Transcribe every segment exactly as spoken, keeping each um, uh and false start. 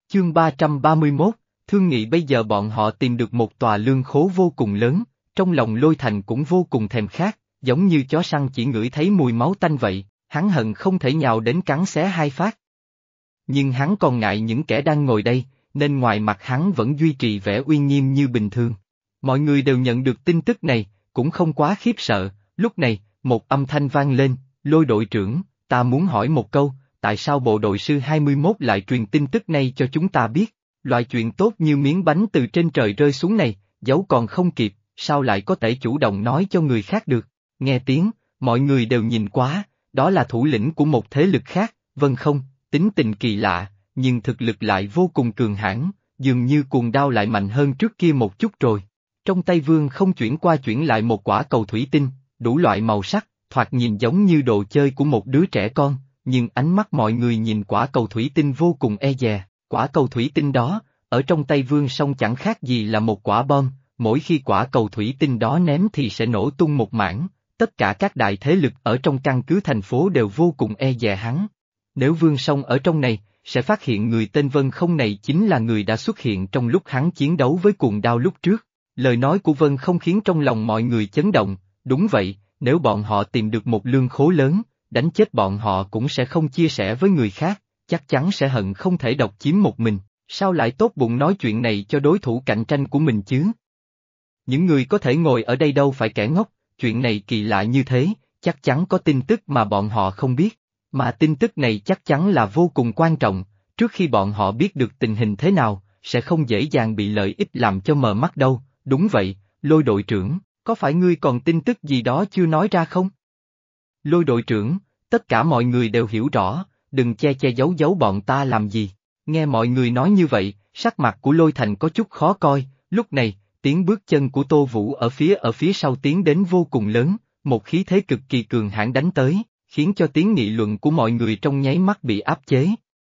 Chương ba trăm ba mươi mốt, thương nghị bây giờ bọn họ tìm được một tòa lương khố vô cùng lớn, trong lòng Lôi Thành cũng vô cùng thèm khát, giống như chó săn chỉ ngửi thấy mùi máu tanh vậy, hắn hận không thể nhào đến cắn xé hai phát. Nhưng hắn còn ngại những kẻ đang ngồi đây, nên ngoài mặt hắn vẫn duy trì vẻ uy nghiêm như bình thường. Mọi người đều nhận được tin tức này, cũng không quá khiếp sợ, lúc này, một âm thanh vang lên, Lôi đội trưởng, ta muốn hỏi một câu, tại sao bộ đội sư hai mươi mốt lại truyền tin tức này cho chúng ta biết? Loại chuyện tốt như miếng bánh từ trên trời rơi xuống này, giấu còn không kịp, sao lại có thể chủ động nói cho người khác được? Nghe tiếng, mọi người đều nhìn quá, đó là thủ lĩnh của một thế lực khác, vâng không, tính tình kỳ lạ, nhưng thực lực lại vô cùng cường hãn, dường như cuồng đao lại mạnh hơn trước kia một chút rồi. Trong tay Vương không chuyển qua chuyển lại một quả cầu thủy tinh, đủ loại màu sắc, thoạt nhìn giống như đồ chơi của một đứa trẻ con, nhưng ánh mắt mọi người nhìn quả cầu thủy tinh vô cùng e dè, quả cầu thủy tinh đó, ở trong tay Vương Song chẳng khác gì là một quả bom, mỗi khi quả cầu thủy tinh đó ném thì sẽ nổ tung một mảng, tất cả các đại thế lực ở trong căn cứ thành phố đều vô cùng e dè hắn. Nếu Vương Song ở trong này, sẽ phát hiện người tên Vân Không này chính là người đã xuất hiện trong lúc hắn chiến đấu với cuồng đao lúc trước. Lời nói của Vân Không khiến trong lòng mọi người chấn động, đúng vậy, nếu bọn họ tìm được một lương khố lớn, đánh chết bọn họ cũng sẽ không chia sẻ với người khác, chắc chắn sẽ hận không thể độc chiếm một mình, sao lại tốt bụng nói chuyện này cho đối thủ cạnh tranh của mình chứ? Những người có thể ngồi ở đây đâu phải kẻ ngốc, chuyện này kỳ lạ như thế, chắc chắn có tin tức mà bọn họ không biết, mà tin tức này chắc chắn là vô cùng quan trọng, trước khi bọn họ biết được tình hình thế nào, sẽ không dễ dàng bị lợi ích làm cho mờ mắt đâu. Đúng vậy, Lôi đội trưởng, có phải ngươi còn tin tức gì đó chưa nói ra không? Lôi đội trưởng, tất cả mọi người đều hiểu rõ, đừng che che giấu giấu bọn ta làm gì. Nghe mọi người nói như vậy, sắc mặt của Lôi Thành có chút khó coi, lúc này, tiếng bước chân của Tô Vũ ở phía ở phía sau tiến đến vô cùng lớn, một khí thế cực kỳ cường hãn đánh tới, khiến cho tiếng nghị luận của mọi người trong nháy mắt bị áp chế.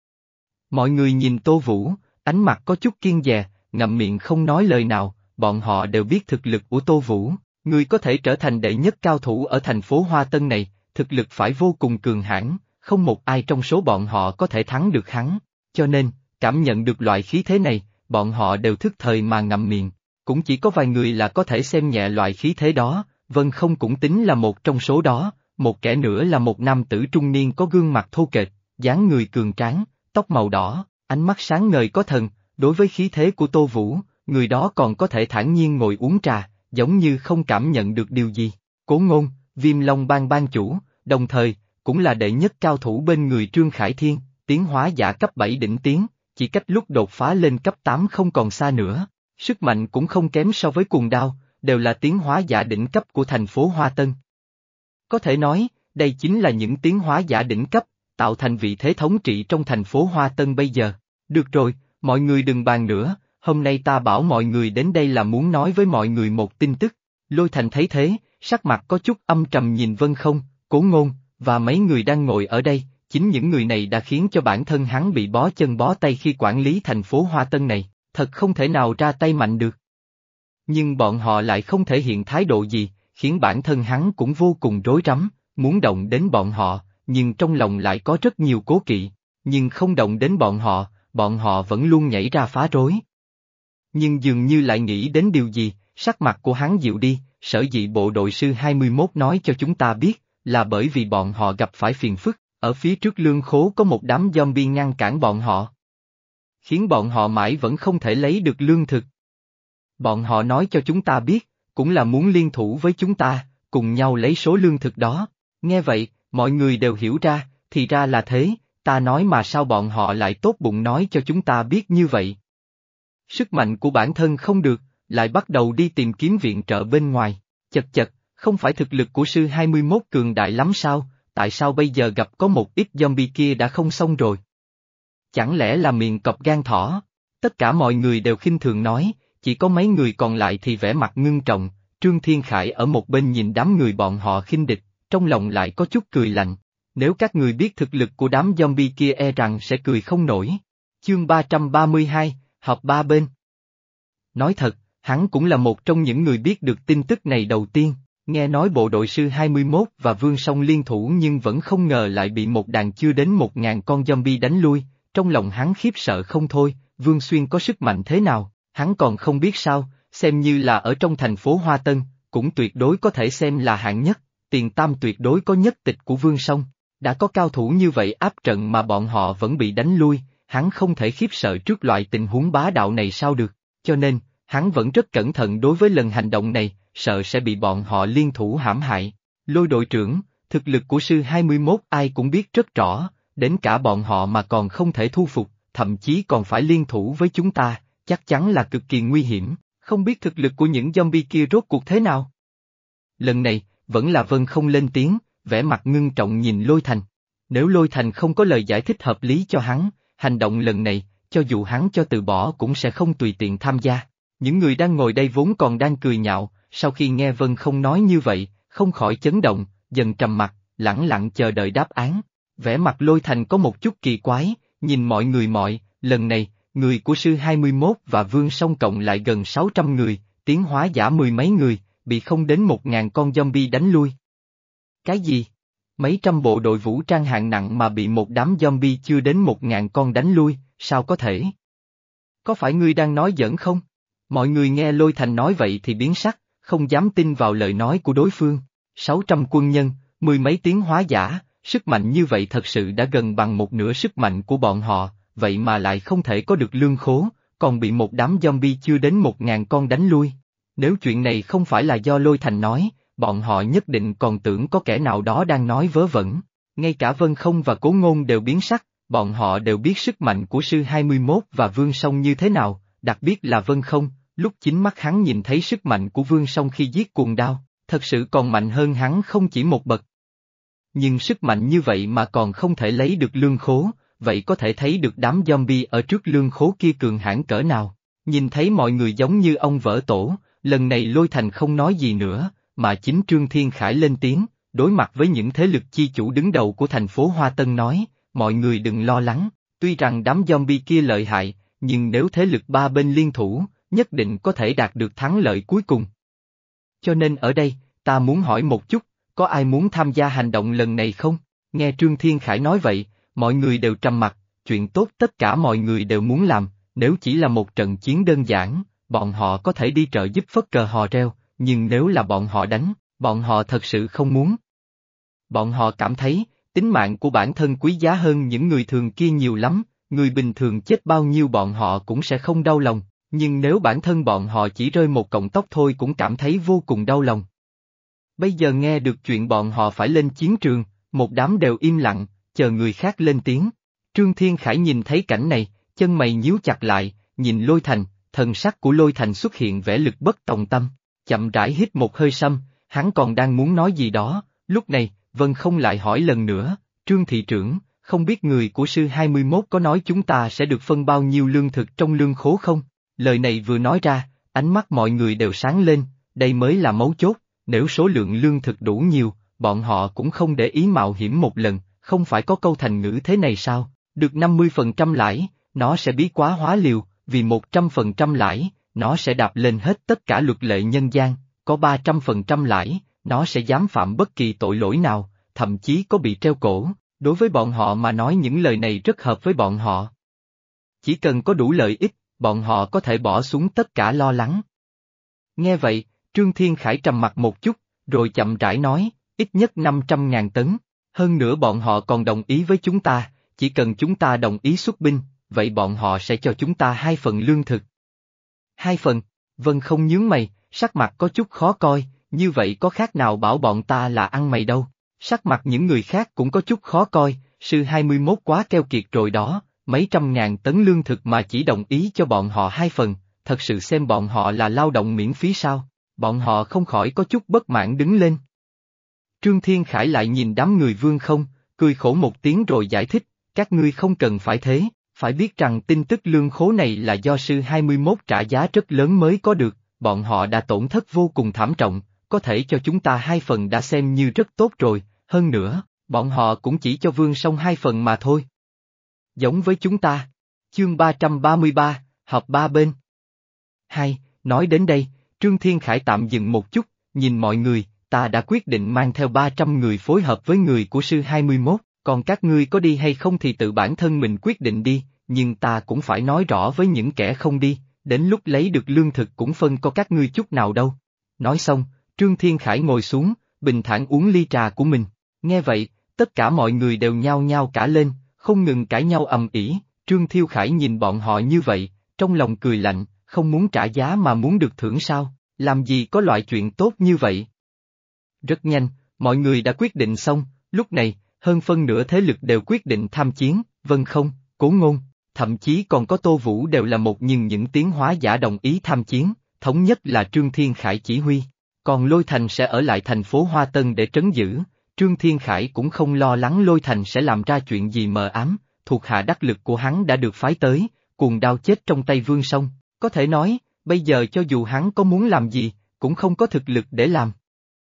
Mọi người nhìn Tô Vũ, ánh mặt có chút kiêng dè, ngậm miệng không nói lời nào. Bọn họ đều biết thực lực của Tô Vũ, người có thể trở thành đệ nhất cao thủ ở thành phố Hoa Tân này, thực lực phải vô cùng cường hãn, không một ai trong số bọn họ có thể thắng được hắn, cho nên, cảm nhận được loại khí thế này, bọn họ đều thức thời mà ngậm miệng, cũng chỉ có vài người là có thể xem nhẹ loại khí thế đó, Vân Không cũng tính là một trong số đó, một kẻ nữa là một nam tử trung niên có gương mặt thô kệch, dáng người cường tráng, tóc màu đỏ, ánh mắt sáng ngời có thần, đối với khí thế của Tô Vũ, người đó còn có thể thản nhiên ngồi uống trà, giống như không cảm nhận được điều gì. Cố Ngôn, Viêm Long Bang ban chủ, đồng thời, cũng là đệ nhất cao thủ bên người Trương Khải Thiên, tiến hóa giả cấp bảy đỉnh tiến, chỉ cách lúc đột phá lên cấp tám không còn xa nữa. Sức mạnh cũng không kém so với cuồng đao, đều là tiến hóa giả đỉnh cấp của thành phố Hoa Tân. Có thể nói, đây chính là những tiến hóa giả đỉnh cấp, tạo thành vị thế thống trị trong thành phố Hoa Tân bây giờ. Được rồi, mọi người đừng bàn nữa. Hôm nay ta bảo mọi người đến đây là muốn nói với mọi người một tin tức. Lôi Thành thấy thế, sắc mặt có chút âm trầm nhìn Vân Không, Cố Ngôn, và mấy người đang ngồi ở đây, chính những người này đã khiến cho bản thân hắn bị bó chân bó tay khi quản lý thành phố Hoa Tân này, thật không thể nào ra tay mạnh được. Nhưng bọn họ lại không thể hiện thái độ gì, khiến bản thân hắn cũng vô cùng rối rắm, muốn động đến bọn họ, nhưng trong lòng lại có rất nhiều cố kỵ, nhưng không động đến bọn họ, bọn họ vẫn luôn nhảy ra phá rối. Nhưng dường như lại nghĩ đến điều gì, sắc mặt của hắn dịu đi, sở dĩ bộ đội sư hai mươi mốt nói cho chúng ta biết, là bởi vì bọn họ gặp phải phiền phức, ở phía trước lương khố có một đám zombie ngăn cản bọn họ. Khiến bọn họ mãi vẫn không thể lấy được lương thực. Bọn họ nói cho chúng ta biết, cũng là muốn liên thủ với chúng ta, cùng nhau lấy số lương thực đó. Nghe vậy, mọi người đều hiểu ra, thì ra là thế, ta nói mà sao bọn họ lại tốt bụng nói cho chúng ta biết như vậy. Sức mạnh của bản thân không được, lại bắt đầu đi tìm kiếm viện trợ bên ngoài, chật chật, không phải thực lực của sư hai mươi mốt cường đại lắm sao, tại sao bây giờ gặp có một ít zombie kia đã không xong rồi? Chẳng lẽ là miệng cọp gan thỏ? Tất cả mọi người đều khinh thường nói, chỉ có mấy người còn lại thì vẻ mặt ngưng trọng, Trương Thiên Khải ở một bên nhìn đám người bọn họ khinh địch, trong lòng lại có chút cười lạnh, nếu các người biết thực lực của đám zombie kia e rằng sẽ cười không nổi. Chương ba trăm ba mươi hai, họp ba bên. Nói thật, hắn cũng là một trong những người biết được tin tức này đầu tiên, nghe nói bộ đội sư hai mươi mốt và Vương Song liên thủ nhưng vẫn không ngờ lại bị một đàn chưa đến một ngàn con zombie đánh lui, trong lòng hắn khiếp sợ không thôi, Vương Xuyên có sức mạnh thế nào, hắn còn không biết sao, xem như là ở trong thành phố Hoa Tân, cũng tuyệt đối có thể xem là hạng nhất, tiền tam tuyệt đối có nhất tịch của Vương Song. Đã có cao thủ như vậy áp trận mà bọn họ vẫn bị đánh lui, hắn không thể khiếp sợ trước loại tình huống bá đạo này sao được, cho nên, hắn vẫn rất cẩn thận đối với lần hành động này, sợ sẽ bị bọn họ liên thủ hãm hại. Lôi đội trưởng, thực lực của sư hai mươi mốt ai cũng biết rất rõ, đến cả bọn họ mà còn không thể thu phục, thậm chí còn phải liên thủ với chúng ta, chắc chắn là cực kỳ nguy hiểm, không biết thực lực của những zombie kia rốt cuộc thế nào. Lần này, vẫn là Vân không lên tiếng, vẻ mặt ngưng trọng nhìn Lôi Thành. Nếu Lôi Thành không có lời giải thích hợp lý cho hắn, hành động lần này, cho dù hắn cho từ bỏ cũng sẽ không tùy tiện tham gia. Những người đang ngồi đây vốn còn đang cười nhạo, sau khi nghe Vân không nói như vậy, không khỏi chấn động, dần trầm mặt, lẳng lặng chờ đợi đáp án. Vẻ mặt Lôi Thành có một chút kỳ quái, nhìn mọi người mọi, lần này, người của sư hai mươi mốt và Vương Song cộng lại gần sáu trăm người, tiến hóa giả mười mấy người, bị không đến một ngàn con zombie đánh lui. Cái gì? Mấy trăm bộ đội vũ trang hạng nặng mà bị một đám zombie chưa đến một ngàn con đánh lui, sao có thể? Có phải ngươi đang nói giỡn không? Mọi người nghe Lôi Thành nói vậy thì biến sắc, không dám tin vào lời nói của đối phương. sáu trăm quân nhân, mười mấy tiến hóa giả, sức mạnh như vậy thật sự đã gần bằng một nửa sức mạnh của bọn họ, vậy mà lại không thể có được lương khố, còn bị một đám zombie chưa đến một ngàn con đánh lui. Nếu chuyện này không phải là do Lôi Thành nói, bọn họ nhất định còn tưởng có kẻ nào đó đang nói vớ vẩn. Ngay cả Vân Không và Cố Ngôn đều biến sắc, bọn họ đều biết sức mạnh của sư hai mươi mốt và Vương Song như thế nào, đặc biệt là Vân Không, lúc chính mắt hắn nhìn thấy sức mạnh của Vương Song khi giết cuồng đao, thật sự còn mạnh hơn hắn không chỉ một bậc. Nhưng sức mạnh như vậy mà còn không thể lấy được lương khố, vậy có thể thấy được đám zombie ở trước lương khố kia cường hãn cỡ nào. Nhìn thấy mọi người giống như ông vỡ tổ, lần này Lôi Thành không nói gì nữa, mà chính Trương Thiên Khải lên tiếng, đối mặt với những thế lực chi chủ đứng đầu của thành phố Hoa Tân nói, mọi người đừng lo lắng, tuy rằng đám zombie kia lợi hại, nhưng nếu thế lực ba bên liên thủ, nhất định có thể đạt được thắng lợi cuối cùng. Cho nên ở đây, ta muốn hỏi một chút, có ai muốn tham gia hành động lần này không? Nghe Trương Thiên Khải nói vậy, mọi người đều trầm mặc, chuyện tốt tất cả mọi người đều muốn làm, nếu chỉ là một trận chiến đơn giản, bọn họ có thể đi trợ giúp phất cờ hò reo, nhưng nếu là bọn họ đánh, bọn họ thật sự không muốn. Bọn họ cảm thấy, tính mạng của bản thân quý giá hơn những người thường kia nhiều lắm, người bình thường chết bao nhiêu bọn họ cũng sẽ không đau lòng, nhưng nếu bản thân bọn họ chỉ rơi một cọng tóc thôi cũng cảm thấy vô cùng đau lòng. Bây giờ nghe được chuyện bọn họ phải lên chiến trường, một đám đều im lặng, chờ người khác lên tiếng. Trương Thiên Khải nhìn thấy cảnh này, chân mày nhíu chặt lại, nhìn Lôi Thành, thần sắc của Lôi Thành xuất hiện vẻ lực bất tòng tâm, chậm rãi hít một hơi sâm, hắn còn đang muốn nói gì đó, lúc này, Vân Không lại hỏi lần nữa, Trương thị trưởng, không biết người của sư hai mươi mốt có nói chúng ta sẽ được phân bao nhiêu lương thực trong lương khố không? Lời này vừa nói ra, ánh mắt mọi người đều sáng lên, đây mới là mấu chốt, nếu số lượng lương thực đủ nhiều, bọn họ cũng không để ý mạo hiểm một lần, không phải có câu thành ngữ thế này sao, được năm mươi phần trăm lãi, nó sẽ bí quá hóa liều, vì một trăm phần trăm lãi, nó sẽ đạp lên hết tất cả luật lệ nhân gian, có ba trăm phần trăm lãi, nó sẽ dám phạm bất kỳ tội lỗi nào, thậm chí có bị treo cổ, đối với bọn họ mà nói những lời này rất hợp với bọn họ. Chỉ cần có đủ lợi ích, bọn họ có thể bỏ xuống tất cả lo lắng. Nghe vậy, Trương Thiên Khải trầm mặt một chút, rồi chậm rãi nói, ít nhất năm trăm ngàn tấn, hơn nữa bọn họ còn đồng ý với chúng ta, chỉ cần chúng ta đồng ý xuất binh, vậy bọn họ sẽ cho chúng ta hai phần lương thực. Hai phần, Vân Không nhướng mày, sắc mặt có chút khó coi, như vậy có khác nào bảo bọn ta là ăn mày đâu, sắc mặt những người khác cũng có chút khó coi, sư hai mươi mốt quá keo kiệt rồi đó, mấy trăm ngàn tấn lương thực mà chỉ đồng ý cho bọn họ hai phần, thật sự xem bọn họ là lao động miễn phí sao, bọn họ không khỏi có chút bất mãn đứng lên. Trương Thiên Khải lại nhìn đám người Vương Không, cười khổ một tiếng rồi giải thích, các ngươi không cần phải thế, phải biết rằng tin tức lương khố này là do sư hai mươi mốt trả giá rất lớn mới có được, bọn họ đã tổn thất vô cùng thảm trọng, có thể cho chúng ta hai phần đã xem như rất tốt rồi, hơn nữa, bọn họ cũng chỉ cho Vương Song hai phần mà thôi. Giống với chúng ta. Chương ba trăm ba mươi ba, họp ba bên. Hai, nói đến đây, Trương Thiên Khải tạm dừng một chút, nhìn mọi người, ta đã quyết định mang theo ba trăm người phối hợp với người của sư hai mươi mốt, còn các ngươi có đi hay không thì tự bản thân mình quyết định đi, nhưng ta cũng phải nói rõ với những kẻ không đi, đến lúc lấy được lương thực cũng phân có các ngươi chút nào đâu. Nói xong, Trương Thiên Khải ngồi xuống, bình thản uống ly trà của mình. Nghe vậy, tất cả mọi người đều nhao nhao cả lên, không ngừng cãi nhau ầm ĩ. Trương Thiêu Khải nhìn bọn họ như vậy, trong lòng cười lạnh, không muốn trả giá mà muốn được thưởng sao, làm gì có loại chuyện tốt như vậy. Rất nhanh, mọi người đã quyết định xong, lúc này, hơn phân nửa thế lực đều quyết định tham chiến, Vân Không, Cố Ngôn, thậm chí còn có Tô Vũ đều là một nhưng những tiến hóa giả đồng ý tham chiến, thống nhất là Trương Thiên Khải chỉ huy. Còn Lôi Thành sẽ ở lại thành phố Hoa Tân để trấn giữ, Trương Thiên Khải cũng không lo lắng Lôi Thành sẽ làm ra chuyện gì mờ ám, thuộc hạ đắc lực của hắn đã được phái tới, cuồng đao chết trong tay Vương Song, có thể nói, bây giờ cho dù hắn có muốn làm gì, cũng không có thực lực để làm.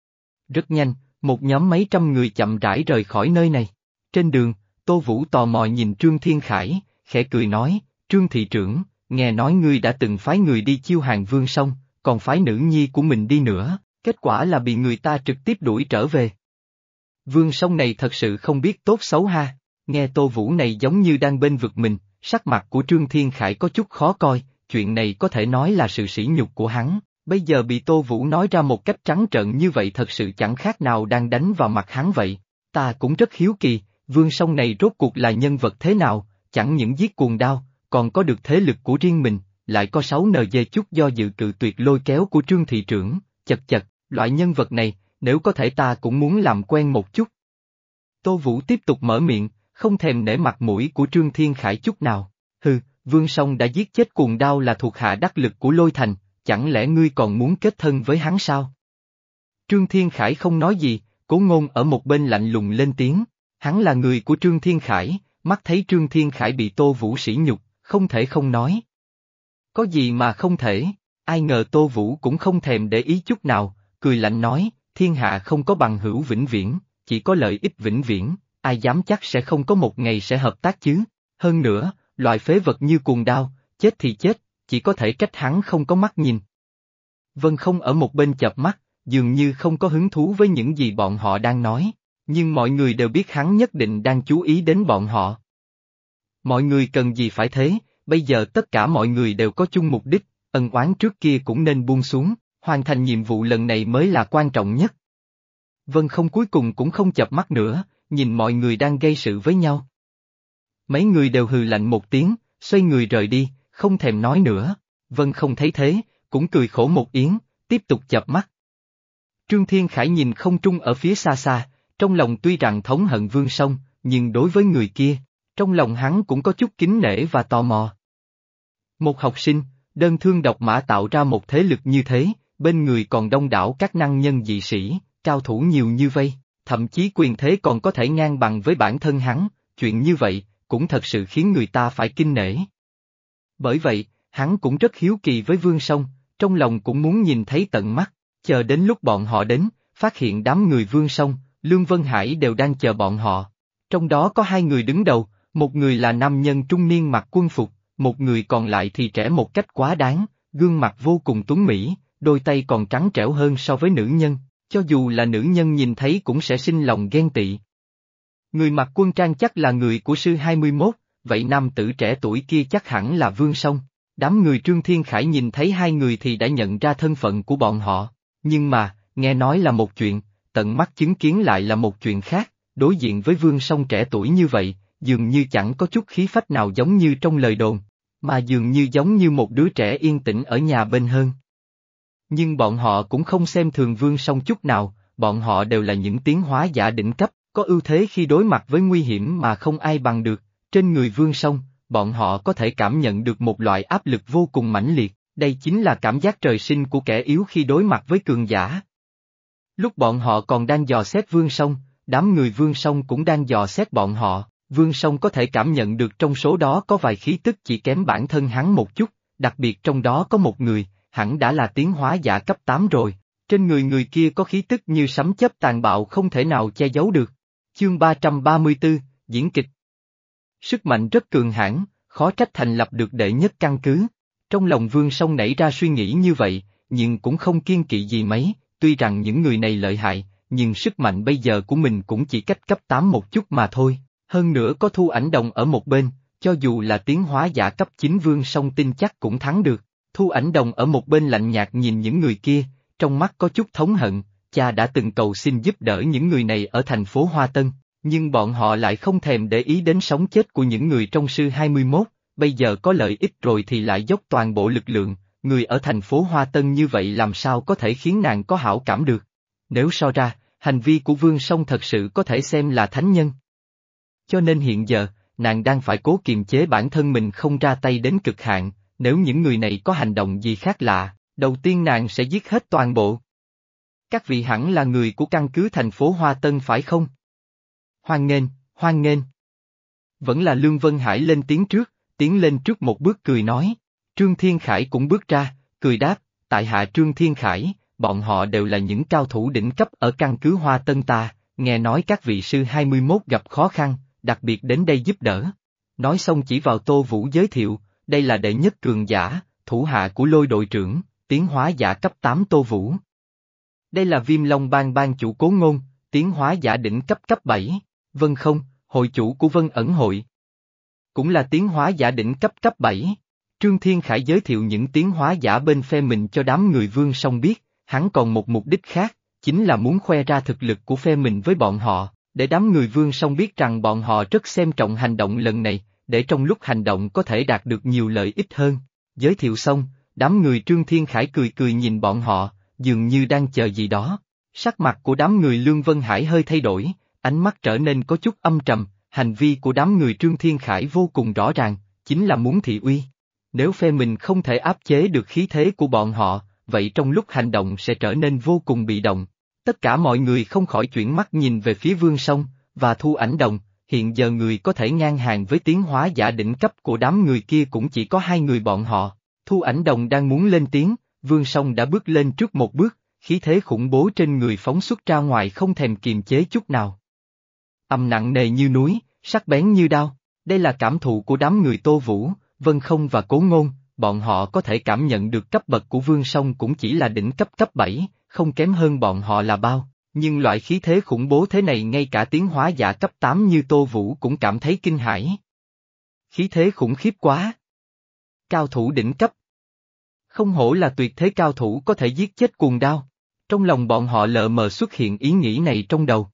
Rất nhanh, một nhóm mấy trăm người chậm rãi rời khỏi nơi này. Trên đường, Tô Vũ tò mò nhìn Trương Thiên Khải, khẽ cười nói, Trương thị trưởng, nghe nói ngươi đã từng phái người đi chiêu hàng Vương Song, còn phái nữ nhi của mình đi nữa, kết quả là bị người ta trực tiếp đuổi trở về. Vương Song này thật sự không biết tốt xấu ha, nghe Tô Vũ này giống như đang bên vực mình, sắc mặt của Trương Thiên Khải có chút khó coi, chuyện này có thể nói là sự sỉ nhục của hắn, bây giờ bị Tô Vũ nói ra một cách trắng trợn như vậy thật sự chẳng khác nào đang đánh vào mặt hắn vậy. Ta cũng rất hiếu kỳ, Vương Song này rốt cuộc là nhân vật thế nào, chẳng những giết cuồng đao, còn có được thế lực của riêng mình, lại có sáu nờ dê chút do dự cự tuyệt lôi kéo của Trương thị trưởng, chật chật, loại nhân vật này, nếu có thể ta cũng muốn làm quen một chút. Tô Vũ tiếp tục mở miệng, không thèm nể mặt mũi của Trương Thiên Khải chút nào, hừ, Vương Song đã giết chết cuồng đao là thuộc hạ đắc lực của Lôi Thành, chẳng lẽ ngươi còn muốn kết thân với hắn sao? Trương Thiên Khải không nói gì, Cố Ngôn ở một bên lạnh lùng lên tiếng, hắn là người của Trương Thiên Khải, mắt thấy Trương Thiên Khải bị Tô Vũ sỉ nhục, không thể không nói. Có gì mà không thể, ai ngờ Tô Vũ cũng không thèm để ý chút nào, cười lạnh nói, thiên hạ không có bằng hữu vĩnh viễn, chỉ có lợi ích vĩnh viễn, ai dám chắc sẽ không có một ngày sẽ hợp tác chứ, hơn nữa, loại phế vật như cuồng đao, chết thì chết, chỉ có thể trách hắn không có mắt nhìn. Vân Không ở một bên chợp mắt, dường như không có hứng thú với những gì bọn họ đang nói, nhưng mọi người đều biết hắn nhất định đang chú ý đến bọn họ. Mọi người cần gì phải thế, bây giờ tất cả mọi người đều có chung mục đích, ân oán trước kia cũng nên buông xuống, hoàn thành nhiệm vụ lần này mới là quan trọng nhất. Vân Không cuối cùng cũng không chợp mắt nữa, nhìn mọi người đang gây sự với nhau. Mấy người đều hừ lạnh một tiếng, xoay người rời đi, không thèm nói nữa. Vân Không thấy thế, cũng cười khổ một tiếng, tiếp tục chợp mắt. Trương Thiên Khải nhìn không trung ở phía xa xa, trong lòng tuy rằng thống hận Vương Song, nhưng đối với người kia, trong lòng hắn cũng có chút kính nể và tò mò. Một học sinh, đơn thương độc mã tạo ra một thế lực như thế, bên người còn đông đảo các năng nhân dị sĩ, cao thủ nhiều như vây, thậm chí quyền thế còn có thể ngang bằng với bản thân hắn, chuyện như vậy, cũng thật sự khiến người ta phải kinh nể. Bởi vậy, hắn cũng rất hiếu kỳ với Vương Song, trong lòng cũng muốn nhìn thấy tận mắt, chờ đến lúc bọn họ đến, phát hiện đám người Vương Song, Lương Vân Hải đều đang chờ bọn họ. Trong đó có hai người đứng đầu, một người là nam nhân trung niên mặc quân phục, một người còn lại thì trẻ một cách quá đáng, gương mặt vô cùng tuấn mỹ, đôi tay còn trắng trẻo hơn so với nữ nhân, cho dù là nữ nhân nhìn thấy cũng sẽ sinh lòng ghen tị. Người mặc quân trang chắc là người của sư hai mươi mốt, vậy nam tử trẻ tuổi kia chắc hẳn là Vương Song. Đám người Trương Thiên Khải nhìn thấy hai người thì đã nhận ra thân phận của bọn họ, nhưng mà, nghe nói là một chuyện, tận mắt chứng kiến lại là một chuyện khác, đối diện với Vương Song trẻ tuổi như vậy, dường như chẳng có chút khí phách nào giống như trong lời đồn, mà dường như giống như một đứa trẻ yên tĩnh ở nhà bên hơn. Nhưng bọn họ cũng không xem thường Vương Song chút nào, bọn họ đều là những tiến hóa giả đỉnh cấp, có ưu thế khi đối mặt với nguy hiểm mà không ai bằng được, trên người Vương Song, bọn họ có thể cảm nhận được một loại áp lực vô cùng mãnh liệt, đây chính là cảm giác trời sinh của kẻ yếu khi đối mặt với cường giả. Lúc bọn họ còn đang dò xét Vương Song, đám người Vương Song cũng đang dò xét bọn họ, Vương Song có thể cảm nhận được trong số đó có vài khí tức chỉ kém bản thân hắn một chút, đặc biệt trong đó có một người, hẳn đã là tiến hóa giả cấp tám rồi, trên người người kia có khí tức như sấm chớp tàn bạo không thể nào che giấu được. Chương ba trăm ba mươi tư, diễn kịch. Sức mạnh rất cường hãn, khó trách thành lập được đệ nhất căn cứ. Trong lòng Vương Song nảy ra suy nghĩ như vậy, nhưng cũng không kiêng kỵ gì mấy, tuy rằng những người này lợi hại, nhưng sức mạnh bây giờ của mình cũng chỉ cách cấp tám một chút mà thôi, hơn nữa có Thu Ảnh Đồng ở một bên, cho dù là tiến hóa giả cấp chín Vương Song tin chắc cũng thắng được. Thu Ảnh Đồng ở một bên lạnh nhạt nhìn những người kia, trong mắt có chút thống hận, cha đã từng cầu xin giúp đỡ những người này ở thành phố Hoa Tân, nhưng bọn họ lại không thèm để ý đến sống chết của những người trong sư hai mươi mốt, bây giờ có lợi ích rồi thì lại dốc toàn bộ lực lượng, người ở thành phố Hoa Tân như vậy làm sao có thể khiến nàng có hảo cảm được. Nếu so ra, hành vi của Vương Song thật sự có thể xem là thánh nhân. Cho nên hiện giờ, nàng đang phải cố kiềm chế bản thân mình không ra tay đến cực hạn, nếu những người này có hành động gì khác lạ, đầu tiên nàng sẽ giết hết toàn bộ. Các vị hẳn là người của căn cứ thành phố Hoa Tân phải không? Hoan nghênh, hoan nghênh. Vẫn là Lương Vân Hải lên tiếng trước, tiến lên trước một bước cười nói. Trương Thiên Khải cũng bước ra, cười đáp, tại hạ Trương Thiên Khải, bọn họ đều là những cao thủ đỉnh cấp ở căn cứ Hoa Tân ta, nghe nói các vị sư hai mươi mốt gặp khó khăn, đặc biệt đến đây giúp đỡ. Nói xong chỉ vào Tô Vũ giới thiệu, đây là đệ nhất cường giả, thủ hạ của Lôi đội trưởng, tiến hóa giả cấp tám Tô Vũ. Đây là Viêm Long Bang Bang chủ Cố Ngôn, tiến hóa giả đỉnh cấp cấp bảy, Vân Không, hội chủ của Vân Ẩn Hội. Cũng là tiến hóa giả đỉnh cấp cấp bảy. Trương Thiên Khải giới thiệu những tiến hóa giả bên phe mình cho đám người Vương Song biết, hắn còn một mục đích khác, chính là muốn khoe ra thực lực của phe mình với bọn họ, để đám người Vương Song biết rằng bọn họ rất xem trọng hành động lần này, để trong lúc hành động có thể đạt được nhiều lợi ích hơn. Giới thiệu xong, đám người Trương Thiên Khải cười cười nhìn bọn họ, dường như đang chờ gì đó. Sắc mặt của đám người Lương Vân Hải hơi thay đổi, ánh mắt trở nên có chút âm trầm, hành vi của đám người Trương Thiên Khải vô cùng rõ ràng, chính là muốn thị uy. Nếu phe mình không thể áp chế được khí thế của bọn họ, vậy trong lúc hành động sẽ trở nên vô cùng bị động. Tất cả mọi người không khỏi chuyển mắt nhìn về phía Vương Song, và Thu Ảnh Đồng, hiện giờ người có thể ngang hàng với tiến hóa giả đỉnh cấp của đám người kia cũng chỉ có hai người bọn họ. Thu Ảnh Đồng đang muốn lên tiếng, Vương Song đã bước lên trước một bước, khí thế khủng bố trên người phóng xuất ra ngoài không thèm kiềm chế chút nào. Âm nặng nề như núi, sắc bén như đao, đây là cảm thụ của đám người Tô Vũ, Vân Không và Cố Ngôn, bọn họ có thể cảm nhận được cấp bậc của Vương Song cũng chỉ là đỉnh cấp cấp bảy, không kém hơn bọn họ là bao, nhưng loại khí thế khủng bố thế này ngay cả tiến hóa giả cấp tám như Tô Vũ cũng cảm thấy kinh hãi. Khí thế khủng khiếp quá. Cao thủ đỉnh cấp. Không hổ là tuyệt thế cao thủ có thể giết chết cuồng đao. Trong lòng bọn họ lờ mờ xuất hiện ý nghĩ này trong đầu.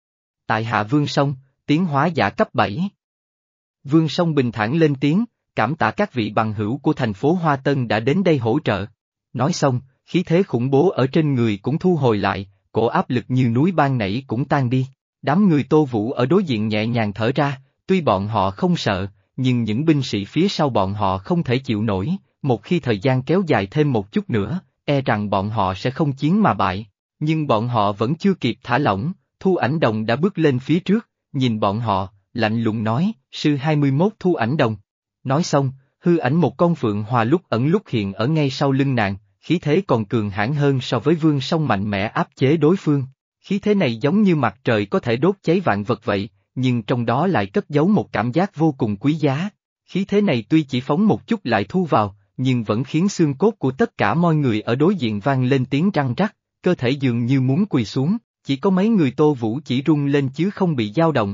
Tại hạ Vương Song, tiến hóa giả cấp bảy. Vương Song bình thản lên tiếng, cảm tạ các vị bằng hữu của thành phố Hoa Tân đã đến đây hỗ trợ. Nói xong, khí thế khủng bố ở trên người cũng thu hồi lại, cổ áp lực như núi ban nãy cũng tan đi. Đám người Tô Vũ ở đối diện nhẹ nhàng thở ra, tuy bọn họ không sợ, nhưng những binh sĩ phía sau bọn họ không thể chịu nổi, một khi thời gian kéo dài thêm một chút nữa, e rằng bọn họ sẽ không chiến mà bại. Nhưng bọn họ vẫn chưa kịp thả lỏng, Thu Ảnh Đồng đã bước lên phía trước, nhìn bọn họ, lạnh lùng nói, sư hai mươi mốt Thu Ảnh Đồng. Nói xong, hư ảnh một con phượng hòa lúc ẩn lúc hiện ở ngay sau lưng nàng, khí thế còn cường hãn hơn so với Vương Song mạnh mẽ áp chế đối phương. Khí thế này giống như mặt trời có thể đốt cháy vạn vật vậy, nhưng trong đó lại cất giấu một cảm giác vô cùng quý giá. Khí thế này tuy chỉ phóng một chút lại thu vào, nhưng vẫn khiến xương cốt của tất cả mọi người ở đối diện vang lên tiếng răng rắc, cơ thể dường như muốn quỳ xuống, chỉ có mấy người Tô Vũ chỉ rung lên chứ không bị dao động.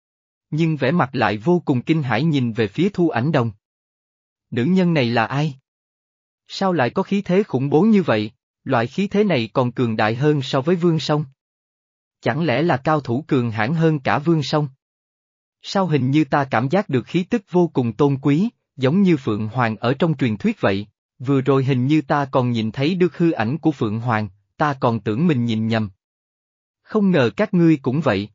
Nhưng vẻ mặt lại vô cùng kinh hãi nhìn về phía Thu Ảnh Đồng. Nữ nhân này là ai? Sao lại có khí thế khủng bố như vậy, loại khí thế này còn cường đại hơn so với Vương Song? Chẳng lẽ là cao thủ cường hãn hơn cả Vương Song? Sao hình như ta cảm giác được khí tức vô cùng tôn quý, giống như Phượng Hoàng ở trong truyền thuyết vậy, vừa rồi hình như ta còn nhìn thấy được hư ảnh của Phượng Hoàng, ta còn tưởng mình nhìn nhầm. Không ngờ các ngươi cũng vậy.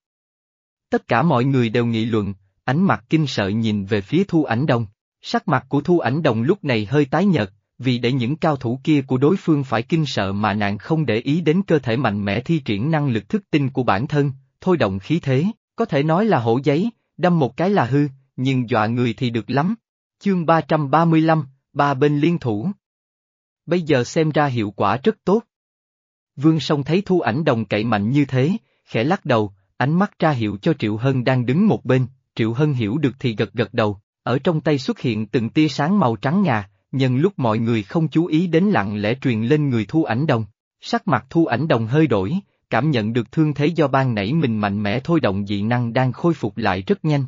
Tất cả mọi người đều nghị luận, ánh mặt kinh sợ nhìn về phía Thu Ảnh Đồng. Sắc mặt của Thu Ảnh Đồng lúc này hơi tái nhợt, vì để những cao thủ kia của đối phương phải kinh sợ mà nàng không để ý đến cơ thể mạnh mẽ thi triển năng lực thức tinh của bản thân, thôi động khí thế, có thể nói là hổ giấy, đâm một cái là hư, nhưng dọa người thì được lắm. Chương ba trăm ba mươi lăm, ba bên liên thủ. Bây giờ xem ra hiệu quả rất tốt. Vương Song thấy Thu Ảnh Đồng cậy mạnh như thế, khẽ lắc đầu, ánh mắt ra hiệu cho Triệu Hân đang đứng một bên, Triệu Hân hiểu được thì gật gật đầu, ở trong tay xuất hiện từng tia sáng màu trắng ngà, nhân lúc mọi người không chú ý đến lặng lẽ truyền lên người Thu Ảnh Đồng. Sắc mặt Thu Ảnh Đồng hơi đổi, cảm nhận được thương thế do ban nãy mình mạnh mẽ thôi động dị năng đang khôi phục lại rất nhanh.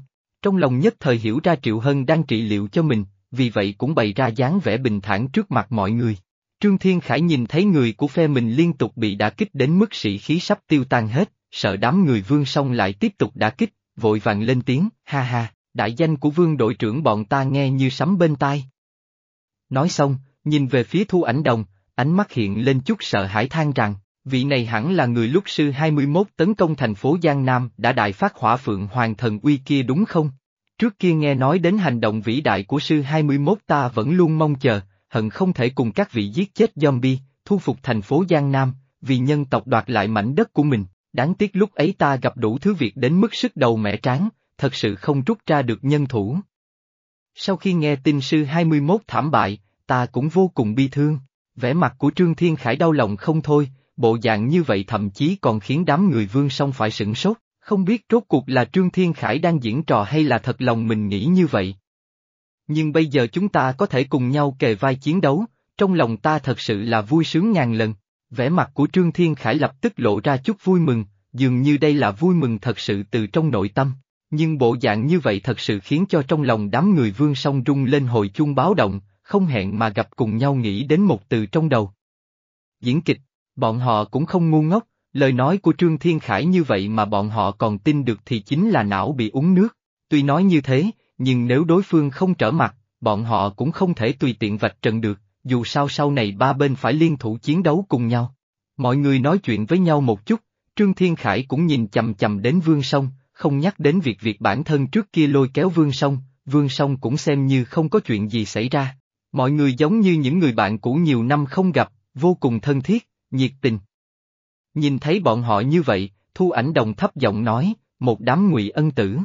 Trong lòng nhất thời hiểu ra Triệu Hân đang trị liệu cho mình, vì vậy cũng bày ra dáng vẻ bình thản trước mặt mọi người. Trương Thiên Khải nhìn thấy người của phe mình liên tục bị đả kích đến mức sĩ khí sắp tiêu tan hết, sợ đám người Vương Song lại tiếp tục đả kích, vội vàng lên tiếng, ha ha, đại danh của Vương đội trưởng bọn ta nghe như sấm bên tai. Nói xong, nhìn về phía Thu Ảnh Đồng, ánh mắt hiện lên chút sợ hãi than rằng, vị này hẳn là người lúc sư hai mươi mốt tấn công thành phố Giang Nam đã đại phát hỏa phượng hoàng thần uy kia đúng không? Trước kia nghe nói đến hành động vĩ đại của sư hai mươi mốt ta vẫn luôn mong chờ, hận không thể cùng các vị giết chết zombie, thu phục thành phố Giang Nam, vì nhân tộc đoạt lại mảnh đất của mình, đáng tiếc lúc ấy ta gặp đủ thứ việc đến mức sức đầu mẻ trán, thật sự không rút ra được nhân thủ. Sau khi nghe tin sư hai mươi mốt thảm bại, ta cũng vô cùng bi thương, vẻ mặt của Trương Thiên Khải đau lòng không thôi, bộ dạng như vậy thậm chí còn khiến đám người Vương Song phải sửng sốt, không biết rốt cuộc là Trương Thiên Khải đang diễn trò hay là thật lòng mình nghĩ như vậy. Nhưng bây giờ chúng ta có thể cùng nhau kề vai chiến đấu, trong lòng ta thật sự là vui sướng ngàn lần. Vẻ mặt của Trương Thiên Khải lập tức lộ ra chút vui mừng, dường như đây là vui mừng thật sự từ trong nội tâm. Nhưng bộ dạng như vậy thật sự khiến cho trong lòng đám người Vương Song rung lên hồi chuông báo động, không hẹn mà gặp cùng nhau nghĩ đến một từ trong đầu. Diễn kịch, bọn họ cũng không ngu ngốc, lời nói của Trương Thiên Khải như vậy mà bọn họ còn tin được thì chính là não bị uống nước. Tuy nói như thế, nhưng nếu đối phương không trở mặt, bọn họ cũng không thể tùy tiện vạch trần được, dù sao sau này ba bên phải liên thủ chiến đấu cùng nhau. Mọi người nói chuyện với nhau một chút, Trương Thiên Khải cũng nhìn chầm chầm đến Vương Song, không nhắc đến việc việc bản thân trước kia lôi kéo Vương Song, Vương Song cũng xem như không có chuyện gì xảy ra. Mọi người giống như những người bạn cũ nhiều năm không gặp, vô cùng thân thiết, nhiệt tình. Nhìn thấy bọn họ như vậy, Thu Ảnh Đồng thấp giọng nói, một đám ngụy ân tử.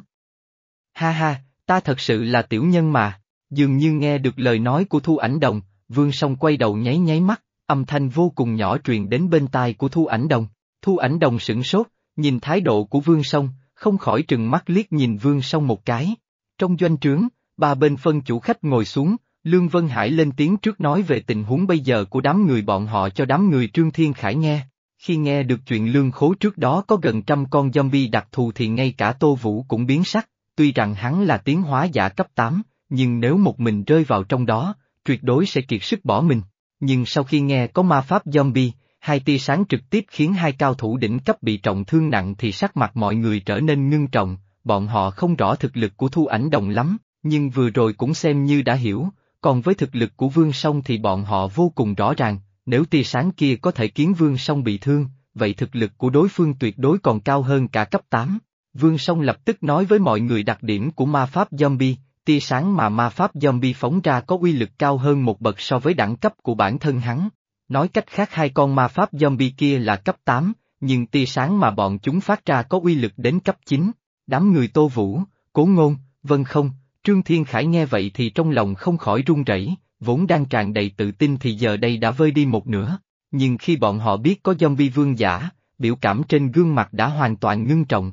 Ha ha, ta thật sự là tiểu nhân mà, dường như nghe được lời nói của Thu Ảnh Đồng, Vương Song quay đầu nháy nháy mắt, âm thanh vô cùng nhỏ truyền đến bên tai của Thu Ảnh Đồng. Thu Ảnh Đồng sửng sốt, nhìn thái độ của Vương Song, không khỏi trừng mắt liếc nhìn Vương Song một cái. Trong doanh trướng, ba bên phân chủ khách ngồi xuống, Lương Vân Hải lên tiếng trước nói về tình huống bây giờ của đám người bọn họ cho đám người Trương Thiên Khải nghe. Khi nghe được chuyện lương khố trước đó có gần trăm con zombie đặc thù thì ngay cả Tô Vũ cũng biến sắc, tuy rằng hắn là tiến hóa giả cấp tám, nhưng nếu một mình rơi vào trong đó, tuyệt đối sẽ kiệt sức bỏ mình. Nhưng sau khi nghe có ma pháp zombie, hai tia sáng trực tiếp khiến hai cao thủ đỉnh cấp bị trọng thương nặng thì sắc mặt mọi người trở nên ngưng trọng, bọn họ không rõ thực lực của Thu Ảnh Đồng lắm, nhưng vừa rồi cũng xem như đã hiểu, còn với thực lực của Vương Song thì bọn họ vô cùng rõ ràng, nếu tia sáng kia có thể khiến Vương Song bị thương, vậy thực lực của đối phương tuyệt đối còn cao hơn cả cấp tám. Vương Song lập tức nói với mọi người đặc điểm của ma pháp zombie, tia sáng mà ma pháp zombie phóng ra có uy lực cao hơn một bậc so với đẳng cấp của bản thân hắn. Nói cách khác hai con ma pháp zombie kia là cấp tám, nhưng tia sáng mà bọn chúng phát ra có uy lực đến cấp chín. Đám người Tô Vũ, Cố Ngôn, Vân Không, Trương Thiên Khải nghe vậy thì trong lòng không khỏi run rẩy, vốn đang tràn đầy tự tin thì giờ đây đã vơi đi một nửa. Nhưng khi bọn họ biết có zombie vương giả, biểu cảm trên gương mặt đã hoàn toàn ngưng trọng.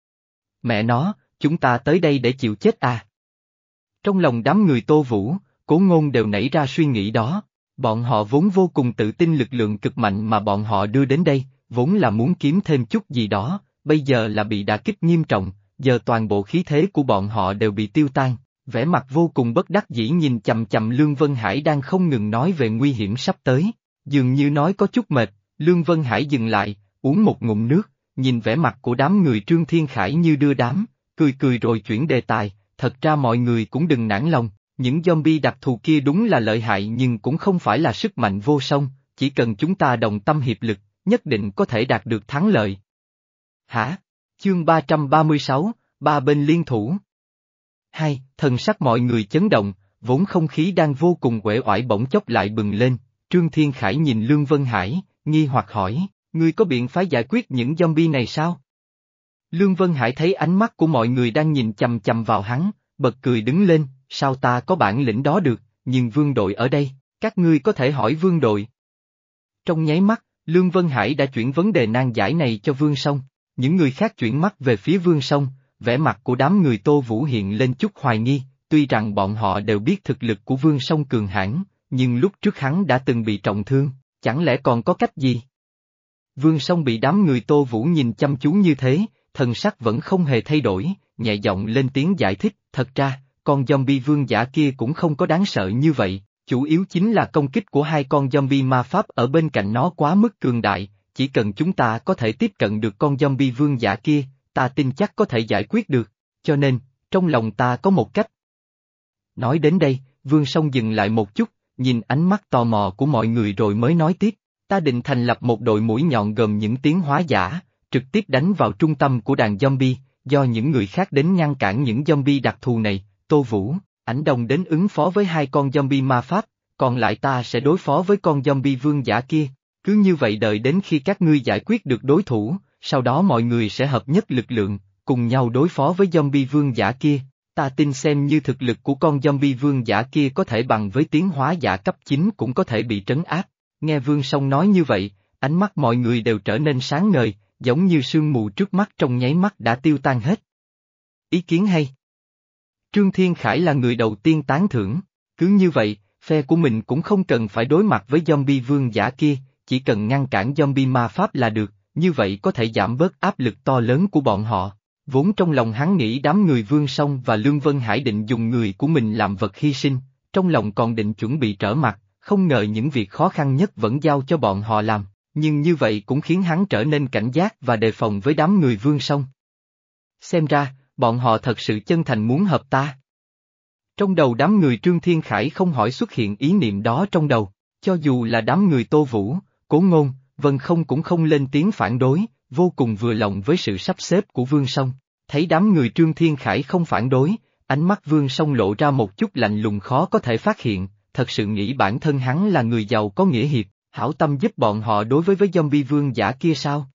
Mẹ nó, chúng ta tới đây để chịu chết à? Trong lòng đám người Tô Vũ, Cố Ngôn đều nảy ra suy nghĩ đó. Bọn họ vốn vô cùng tự tin lực lượng cực mạnh mà bọn họ đưa đến đây, vốn là muốn kiếm thêm chút gì đó, bây giờ là bị đả kích nghiêm trọng, giờ toàn bộ khí thế của bọn họ đều bị tiêu tan. Vẻ mặt vô cùng bất đắc dĩ nhìn chầm chầm Lương Vân Hải đang không ngừng nói về nguy hiểm sắp tới, dường như nói có chút mệt, Lương Vân Hải dừng lại, uống một ngụm nước, nhìn vẻ mặt của đám người Trương Thiên Khải như đưa đám, cười cười rồi chuyển đề tài, thật ra mọi người cũng đừng nản lòng, những zombie đặc thù kia đúng là lợi hại nhưng cũng không phải là sức mạnh vô song, chỉ cần chúng ta đồng tâm hiệp lực, nhất định có thể đạt được thắng lợi. Hả? Chương ba trăm ba mươi sáu, ba bên liên thủ. Hai, thần sắc mọi người chấn động, vốn không khí đang vô cùng uể oải bỗng chốc lại bừng lên, Trương Thiên Khải nhìn Lương Vân Hải, nghi hoặc hỏi, ngươi có biện pháp giải quyết những zombie này sao? Lương Vân Hải thấy ánh mắt của mọi người đang nhìn chầm chầm vào hắn, bật cười đứng lên, sao ta có bản lĩnh đó được, nhưng vương đội ở đây, các ngươi có thể hỏi vương đội. Trong nháy mắt, Lương Vân Hải đã chuyển vấn đề nan giải này cho Vương Song, những người khác chuyển mắt về phía Vương Song, vẻ mặt của đám người Tô Vũ hiện lên chút hoài nghi, tuy rằng bọn họ đều biết thực lực của Vương Song cường hãn, nhưng lúc trước hắn đã từng bị trọng thương, chẳng lẽ còn có cách gì? Vương Song bị đám người Tô Vũ nhìn chăm chú như thế, thần sắc vẫn không hề thay đổi, nhẹ giọng lên tiếng giải thích, thật ra, con zombie vương giả kia cũng không có đáng sợ như vậy, chủ yếu chính là công kích của hai con zombie ma pháp ở bên cạnh nó quá mức cường đại, chỉ cần chúng ta có thể tiếp cận được con zombie vương giả kia, ta tin chắc có thể giải quyết được, cho nên, trong lòng ta có một cách. Nói đến đây, Vương Song dừng lại một chút, nhìn ánh mắt tò mò của mọi người rồi mới nói tiếp, ta định thành lập một đội mũi nhọn gồm những tiến hóa giả, trực tiếp đánh vào trung tâm của đàn zombie, do những người khác đến ngăn cản những zombie đặc thù này, Tô Vũ, Ảnh Đồng đến ứng phó với hai con zombie ma pháp, còn lại ta sẽ đối phó với con zombie vương giả kia, cứ như vậy đợi đến khi các ngươi giải quyết được đối thủ, sau đó mọi người sẽ hợp nhất lực lượng, cùng nhau đối phó với zombie vương giả kia. Ta tin xem như thực lực của con zombie vương giả kia có thể bằng với tiến hóa giả cấp chín cũng có thể bị trấn áp. Nghe Vương Song nói như vậy, ánh mắt mọi người đều trở nên sáng ngời, giống như sương mù trước mắt trong nháy mắt đã tiêu tan hết. Ý kiến hay. Trương Thiên Khải là người đầu tiên tán thưởng, cứ như vậy, phe của mình cũng không cần phải đối mặt với zombie vương giả kia, chỉ cần ngăn cản zombie ma pháp là được, như vậy có thể giảm bớt áp lực to lớn của bọn họ. Vốn trong lòng hắn nghĩ đám người Vương Song và Lương Vân Hải định dùng người của mình làm vật hy sinh, trong lòng còn định chuẩn bị trở mặt, không ngờ những việc khó khăn nhất vẫn giao cho bọn họ làm, nhưng như vậy cũng khiến hắn trở nên cảnh giác và đề phòng với đám người Vương Song. Xem ra, bọn họ thật sự chân thành muốn hợp ta. Trong đầu đám người Trương Thiên Khải không hỏi xuất hiện ý niệm đó trong đầu, cho dù là đám người Tô Vũ, Cố Ngôn, Vân Không cũng không lên tiếng phản đối, vô cùng vừa lòng với sự sắp xếp của Vương Song. Thấy đám người Trương Thiên Khải không phản đối, ánh mắt Vương Song lộ ra một chút lạnh lùng khó có thể phát hiện, thật sự nghĩ bản thân hắn là người giàu có nghĩa hiệp, hảo tâm giúp bọn họ đối với với zombie vương giả kia sao?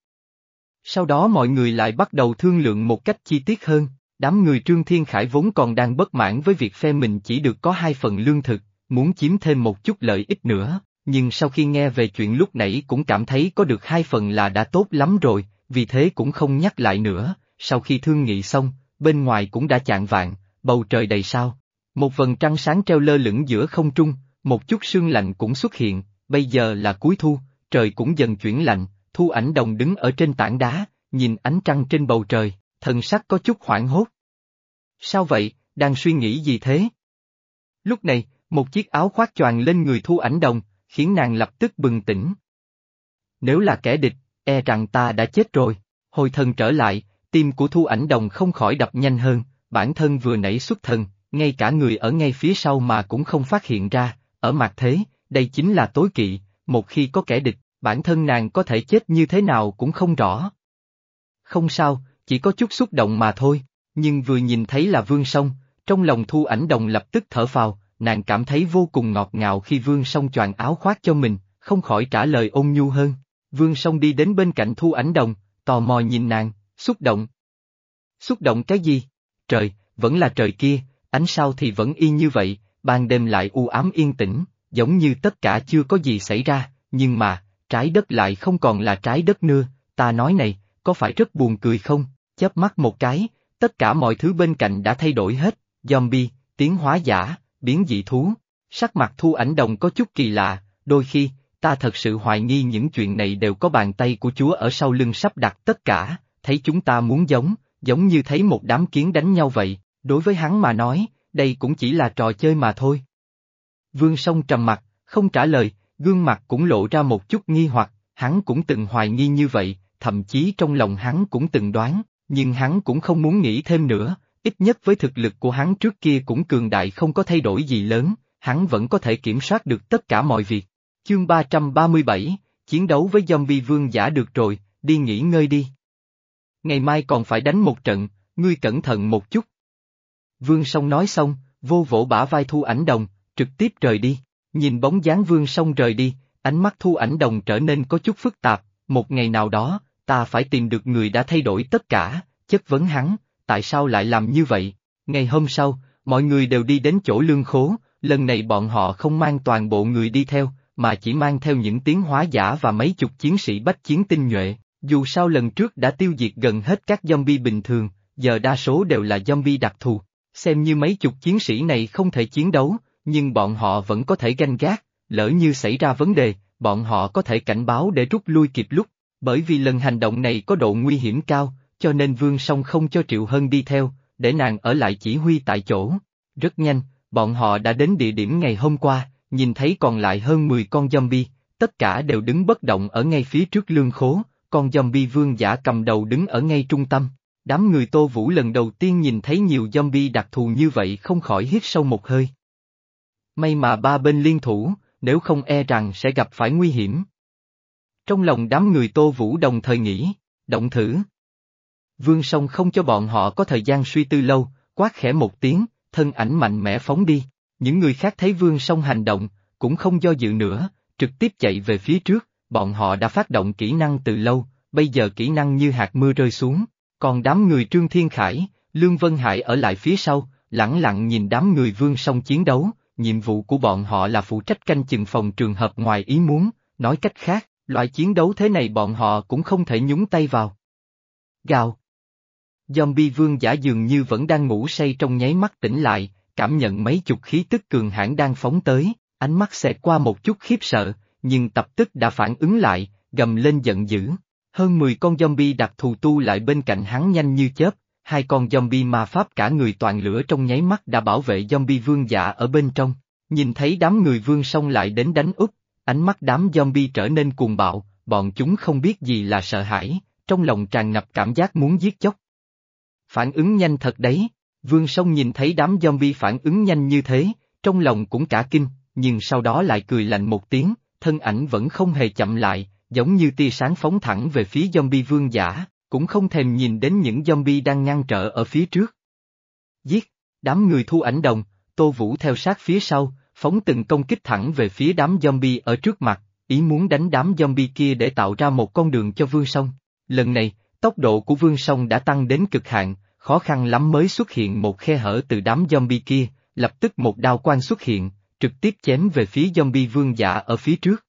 Sau đó mọi người lại bắt đầu thương lượng một cách chi tiết hơn, đám người Trương Thiên Khải vốn còn đang bất mãn với việc phe mình chỉ được có hai phần lương thực, muốn chiếm thêm một chút lợi ích nữa, nhưng sau khi nghe về chuyện lúc nãy cũng cảm thấy có được hai phần là đã tốt lắm rồi, vì thế cũng không nhắc lại nữa. Sau khi thương nghị xong, bên ngoài cũng đã chạng vạng, bầu trời đầy sao. Một vầng trăng sáng treo lơ lửng giữa không trung, một chút sương lạnh cũng xuất hiện, bây giờ là cuối thu, trời cũng dần chuyển lạnh, Thu Ảnh Đồng đứng ở trên tảng đá, nhìn ánh trăng trên bầu trời, thần sắc có chút hoảng hốt. Sao vậy, đang suy nghĩ gì thế? Lúc này, một chiếc áo khoác choàng lên người Thu Ảnh Đồng, khiến nàng lập tức bừng tỉnh. Nếu là kẻ địch, e rằng ta đã chết rồi, hồi thần trở lại. Tim của Thu Ảnh Đồng không khỏi đập nhanh hơn, bản thân vừa nãy xuất thần, ngay cả người ở ngay phía sau mà cũng không phát hiện ra, ở mặt thế, đây chính là tối kỵ, một khi có kẻ địch, bản thân nàng có thể chết như thế nào cũng không rõ. Không sao, chỉ có chút xúc động mà thôi, nhưng vừa nhìn thấy là Vương Song, trong lòng Thu Ảnh Đồng lập tức thở phào, nàng cảm thấy vô cùng ngọt ngào khi Vương Song choàng áo khoác cho mình, không khỏi trả lời ôn nhu hơn. Vương Song đi đến bên cạnh Thu Ảnh Đồng, tò mò nhìn nàng. Xúc động. Xúc động cái gì? Trời, vẫn là trời kia, ánh sao thì vẫn y như vậy, ban đêm lại u ám yên tĩnh, giống như tất cả chưa có gì xảy ra, nhưng mà, trái đất lại không còn là trái đất nữa, ta nói này, có phải rất buồn cười không? Chớp mắt một cái, tất cả mọi thứ bên cạnh đã thay đổi hết, zombie, tiến hóa giả, biến dị thú, sắc mặt Thu Ảnh Đồng có chút kỳ lạ, đôi khi, ta thật sự hoài nghi những chuyện này đều có bàn tay của Chúa ở sau lưng sắp đặt tất cả. Thấy chúng ta muốn giống, giống như thấy một đám kiến đánh nhau vậy, đối với hắn mà nói, đây cũng chỉ là trò chơi mà thôi. Vương Song trầm mặt, không trả lời, gương mặt cũng lộ ra một chút nghi hoặc, hắn cũng từng hoài nghi như vậy, thậm chí trong lòng hắn cũng từng đoán, nhưng hắn cũng không muốn nghĩ thêm nữa, ít nhất với thực lực của hắn trước kia cũng cường đại không có thay đổi gì lớn, hắn vẫn có thể kiểm soát được tất cả mọi việc. Chương ba trăm ba mươi bảy, chiến đấu với zombie vương giả được rồi, đi nghỉ ngơi đi. Ngày mai còn phải đánh một trận, ngươi cẩn thận một chút. Vương Song nói xong, vô vỗ bả vai Thu Ảnh Đồng, trực tiếp rời đi, nhìn bóng dáng Vương Song rời đi, ánh mắt Thu Ảnh Đồng trở nên có chút phức tạp, một ngày nào đó, ta phải tìm được người đã thay đổi tất cả, chất vấn hắn, tại sao lại làm như vậy. Ngày hôm sau, mọi người đều đi đến chỗ lương khố, lần này bọn họ không mang toàn bộ người đi theo, mà chỉ mang theo những tiến hóa giả và mấy chục chiến sĩ bách chiến tinh nhuệ. Dù sao lần trước đã tiêu diệt gần hết các zombie bình thường, giờ đa số đều là zombie đặc thù. Xem như mấy chục chiến sĩ này không thể chiến đấu, nhưng bọn họ vẫn có thể ganh gác, lỡ như xảy ra vấn đề, bọn họ có thể cảnh báo để rút lui kịp lúc. Bởi vì lần hành động này có độ nguy hiểm cao, cho nên Vương Song không cho Triệu Hân đi theo, để nàng ở lại chỉ huy tại chỗ. Rất nhanh, bọn họ đã đến địa điểm ngày hôm qua, nhìn thấy còn lại hơn mười con zombie, tất cả đều đứng bất động ở ngay phía trước lương khố, con zombie vương giả cầm đầu đứng ở ngay trung tâm. Đám người Tô Vũ lần đầu tiên nhìn thấy nhiều zombie đặc thù như vậy không khỏi hít sâu một hơi. May mà ba bên liên thủ, nếu không e rằng sẽ gặp phải nguy hiểm. Trong lòng đám người Tô Vũ đồng thời nghĩ, động thử. Vương Song không cho bọn họ có thời gian suy tư lâu, quát khẽ một tiếng, thân ảnh mạnh mẽ phóng đi. Những người khác thấy Vương Song hành động, cũng không do dự nữa, trực tiếp chạy về phía trước, bọn họ đã phát động kỹ năng từ lâu, bây giờ kỹ năng như hạt mưa rơi xuống. Còn đám người Trương Thiên Khải, Lương Vân Hải ở lại phía sau, lẳng lặng nhìn đám người Vương Song chiến đấu, nhiệm vụ của bọn họ là phụ trách canh chừng phòng trường hợp ngoài ý muốn, nói cách khác, loại chiến đấu thế này bọn họ cũng không thể nhúng tay vào. Gào. Zombie vương giả dường như vẫn đang ngủ say trong nháy mắt tỉnh lại, cảm nhận mấy chục khí tức cường hãn đang phóng tới, ánh mắt xẹt qua một chút khiếp sợ, nhưng tập tức đã phản ứng lại, gầm lên giận dữ. Hơn mười con zombie đặc thù tu lại bên cạnh hắn nhanh như chớp, hai con zombie ma pháp cả người toàn lửa trong nháy mắt đã bảo vệ zombie vương giả ở bên trong. Nhìn thấy đám người Vương Song lại đến đánh úp, ánh mắt đám zombie trở nên cuồng bạo, bọn chúng không biết gì là sợ hãi, trong lòng tràn ngập cảm giác muốn giết chóc. Phản ứng nhanh thật đấy, Vương Song nhìn thấy đám zombie phản ứng nhanh như thế, trong lòng cũng cả kinh, nhưng sau đó lại cười lạnh một tiếng, thân ảnh vẫn không hề chậm lại, giống như tia sáng phóng thẳng về phía zombie vương giả, cũng không thèm nhìn đến những zombie đang ngăn trở ở phía trước. Giết, đám người Thu Ảnh Đồng, Tô Vũ theo sát phía sau, phóng từng công kích thẳng về phía đám zombie ở trước mặt, ý muốn đánh đám zombie kia để tạo ra một con đường cho Vương Song. Lần này, tốc độ của Vương Song đã tăng đến cực hạn, khó khăn lắm mới xuất hiện một khe hở từ đám zombie kia, lập tức một đao quang xuất hiện, trực tiếp chém về phía zombie vương giả ở phía trước.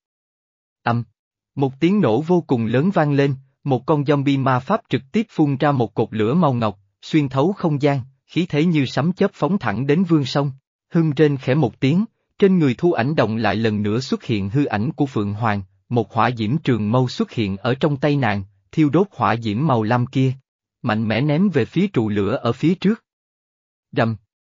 Âm, một tiếng nổ vô cùng lớn vang lên, một con zombie ma pháp trực tiếp phun ra một cột lửa màu ngọc, xuyên thấu không gian, khí thế như sấm chớp phóng thẳng đến Vương Song. Hưng rên khẽ một tiếng, trên người Thu Ảnh Đồng lại lần nữa xuất hiện hư ảnh của Phượng Hoàng, một hỏa diễm trường mâu xuất hiện ở trong tay nàng, thiêu đốt hỏa diễm màu lam kia, mạnh mẽ ném về phía trụ lửa ở phía trước. Rầm.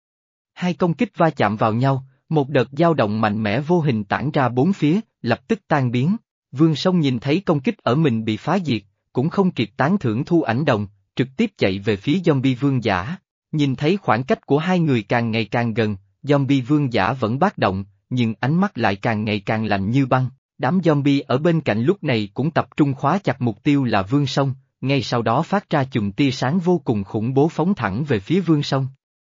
Hai công kích va chạm vào nhau, một đợt dao động mạnh mẽ vô hình tản ra bốn phía, lập tức tan biến. Vương Song nhìn thấy công kích ở mình bị phá diệt, cũng không kịp tán thưởng Thu Ảnh Đồng, trực tiếp chạy về phía zombie vương giả. Nhìn thấy khoảng cách của hai người càng ngày càng gần, zombie vương giả vẫn bát động, nhưng ánh mắt lại càng ngày càng lạnh như băng. Đám zombie ở bên cạnh lúc này cũng tập trung khóa chặt mục tiêu là Vương Song, ngay sau đó phát ra chùm tia sáng vô cùng khủng bố phóng thẳng về phía Vương Song.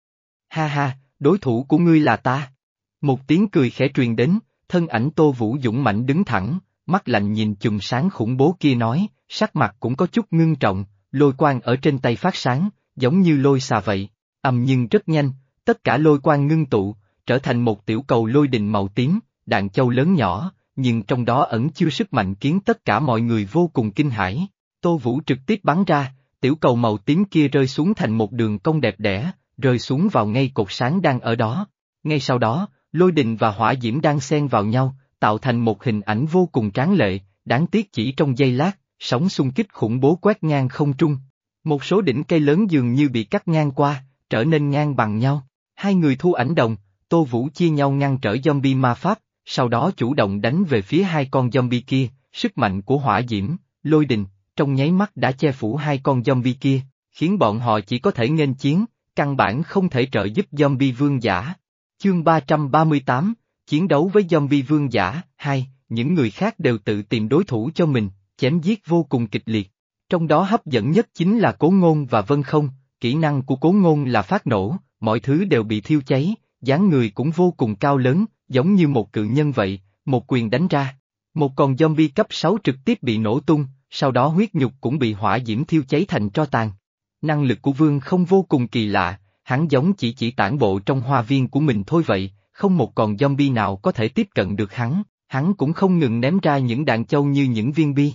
Ha ha, đối thủ của ngươi là ta. Một tiếng cười khẽ truyền đến, thân ảnh Tô Vũ dũng mãnh đứng thẳng, mắt lạnh nhìn chùm sáng khủng bố kia nói, sắc mặt cũng có chút ngưng trọng, lôi quang ở trên tay phát sáng, giống như lôi xà vậy. Ầm nhưng rất nhanh, tất cả lôi quang ngưng tụ, trở thành một tiểu cầu lôi đình màu tím, đạn châu lớn nhỏ, nhưng trong đó ẩn chứa sức mạnh khiến tất cả mọi người vô cùng kinh hãi. Tô Vũ trực tiếp bắn ra, tiểu cầu màu tím kia rơi xuống thành một đường cong đẹp đẽ, rơi xuống vào ngay cột sáng đang ở đó. Ngay sau đó, lôi đình và hỏa diễm đang xen vào nhau, tạo thành một hình ảnh vô cùng tráng lệ, đáng tiếc chỉ trong giây lát, sóng xung kích khủng bố quét ngang không trung. Một số đỉnh cây lớn dường như bị cắt ngang qua, trở nên ngang bằng nhau. Hai người Thu Ảnh Đồng, Tô Vũ chia nhau ngăn trở zombie ma pháp, sau đó chủ động đánh về phía hai con zombie kia, sức mạnh của hỏa diễm, lôi đình, trong nháy mắt đã che phủ hai con zombie kia, khiến bọn họ chỉ có thể nghênh chiến, căn bản không thể trợ giúp zombie vương giả. Chương ba trăm ba mươi tám, chiến đấu với zombie vương giả, hai, những người khác đều tự tìm đối thủ cho mình, chém giết vô cùng kịch liệt. Trong đó hấp dẫn nhất chính là Cố Ngôn và Vân Không, kỹ năng của Cố Ngôn là phát nổ, mọi thứ đều bị thiêu cháy, dáng người cũng vô cùng cao lớn, giống như một cự nhân vậy, một quyền đánh ra. Một con zombie cấp sáu trực tiếp bị nổ tung, sau đó huyết nhục cũng bị hỏa diễm thiêu cháy thành tro tàn. Năng lực của Vương Không vô cùng kỳ lạ, hắn giống chỉ chỉ tản bộ trong hoa viên của mình thôi vậy, không một con zombie nào có thể tiếp cận được hắn, hắn cũng không ngừng ném ra những đạn châu như những viên bi.